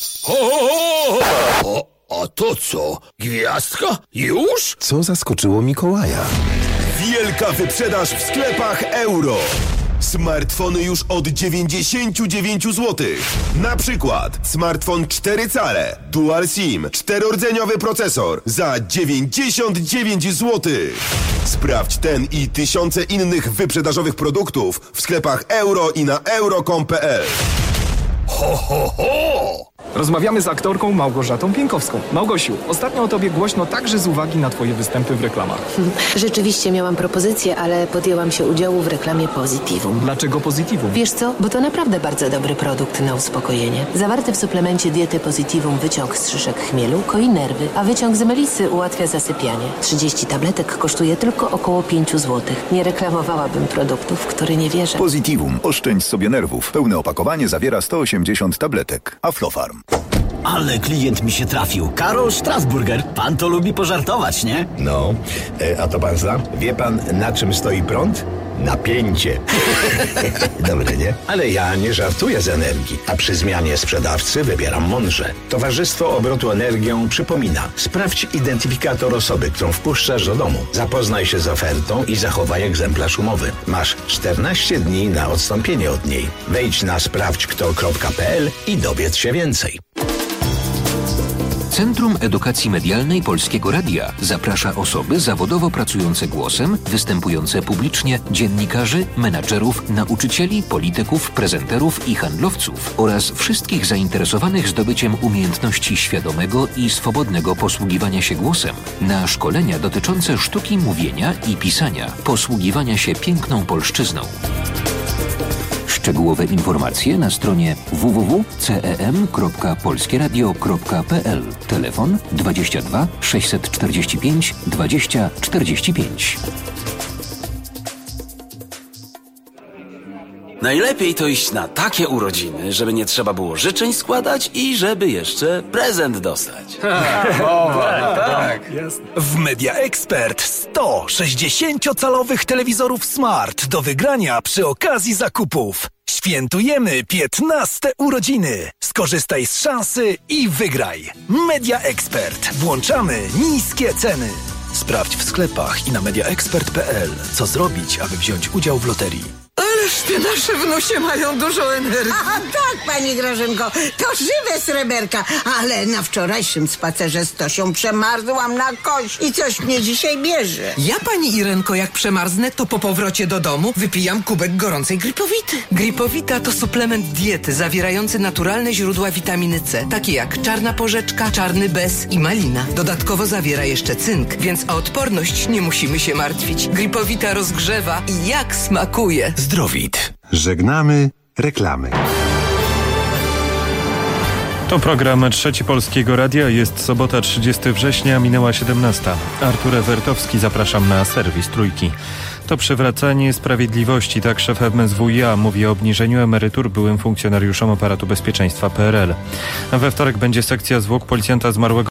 A to co? Gwiazdka? Już? Co zaskoczyło Mikołaja? Wielka wyprzedaż w sklepach Euro. Smartfony już od 99 zł. Na przykład smartfon 4 cale, Dual SIM, 4-rdzeniowy procesor za 99 zł. Sprawdź ten i tysiące innych wyprzedażowych produktów w sklepach Euro i na euro.com.pl. Ho, ho, ho! Rozmawiamy z aktorką Małgorzatą Pienkowską. Małgosiu, ostatnio o tobie głośno także z uwagi na twoje występy w reklamach. Rzeczywiście miałam propozycję, ale podjęłam się udziału w reklamie Positivum. Dlaczego Positivum? Wiesz co? Bo to naprawdę bardzo dobry produkt na uspokojenie. Zawarty w suplemencie diety Positivum wyciąg z szyszek chmielu koi nerwy, a wyciąg z melisy ułatwia zasypianie. 30 tabletek kosztuje tylko około 5 zł. Nie reklamowałabym produktów, w które nie wierzę. Positivum. Oszczędź sobie nerwów. Pełne opakowanie zawiera 180 tabletek. Aflofarm. Ale klient mi się trafił. Karol Strasburger. Pan to lubi pożartować, nie? No, a to pan zna? Wie pan, na czym stoi prąd? Napięcie. Dobre, nie? Ale ja nie żartuję z energii, a przy zmianie sprzedawcy wybieram mądrze. Towarzystwo Obrotu Energią przypomina. Sprawdź identyfikator osoby, którą wpuszczasz do domu. Zapoznaj się z ofertą i zachowaj egzemplarz umowy. Masz 14 dni na odstąpienie od niej. Wejdź na sprawdźkto.pl i dowiedz się więcej. Centrum Edukacji Medialnej Polskiego Radia zaprasza osoby zawodowo pracujące głosem, występujące publicznie, dziennikarzy, menadżerów, nauczycieli, polityków, prezenterów i handlowców oraz wszystkich zainteresowanych zdobyciem umiejętności świadomego i swobodnego posługiwania się głosem na szkolenia dotyczące sztuki mówienia i pisania, posługiwania się piękną polszczyzną. Szczegółowe informacje na stronie www.cem.polskieradio.pl. Telefon 22 645 20 45. Najlepiej to iść na takie urodziny, żeby nie trzeba było życzeń składać i żeby jeszcze prezent dostać. Tak, jasne. W Media Expert 100 60-calowych telewizorów Smart do wygrania przy okazji zakupów. Świętujemy 15 urodziny. Skorzystaj z szansy i wygraj. Media Expert. Włączamy niskie ceny. Sprawdź w sklepach i na mediaexpert.pl, co zrobić, aby wziąć udział w loterii. Ależ te nasze wnusie mają dużo energii. A tak, pani Grażynko, to żywe sreberka, ale na wczorajszym spacerze z Tosią przemarzłam na kość i coś mnie dzisiaj bierze. Ja, pani Irenko, jak przemarznę, to po powrocie do domu wypijam kubek gorącej Gripowity. Gripowita to suplement diety zawierający naturalne źródła witaminy C, takie jak czarna porzeczka, czarny bez i malina. Dodatkowo zawiera jeszcze cynk, więc o odporność nie musimy się martwić. Gripowita rozgrzewa i jak smakuje. Zdrowit. Żegnamy reklamy. To program Trzeci Polskiego Radia. Jest sobota 30 września, minęła 17. Artur Ewertowski, zapraszam na serwis Trójki. To przywracanie sprawiedliwości, tak szef MSWiA mówi o obniżeniu emerytur byłym funkcjonariuszom aparatu bezpieczeństwa PRL. We wtorek będzie sekcja zwłok policjanta zmarłego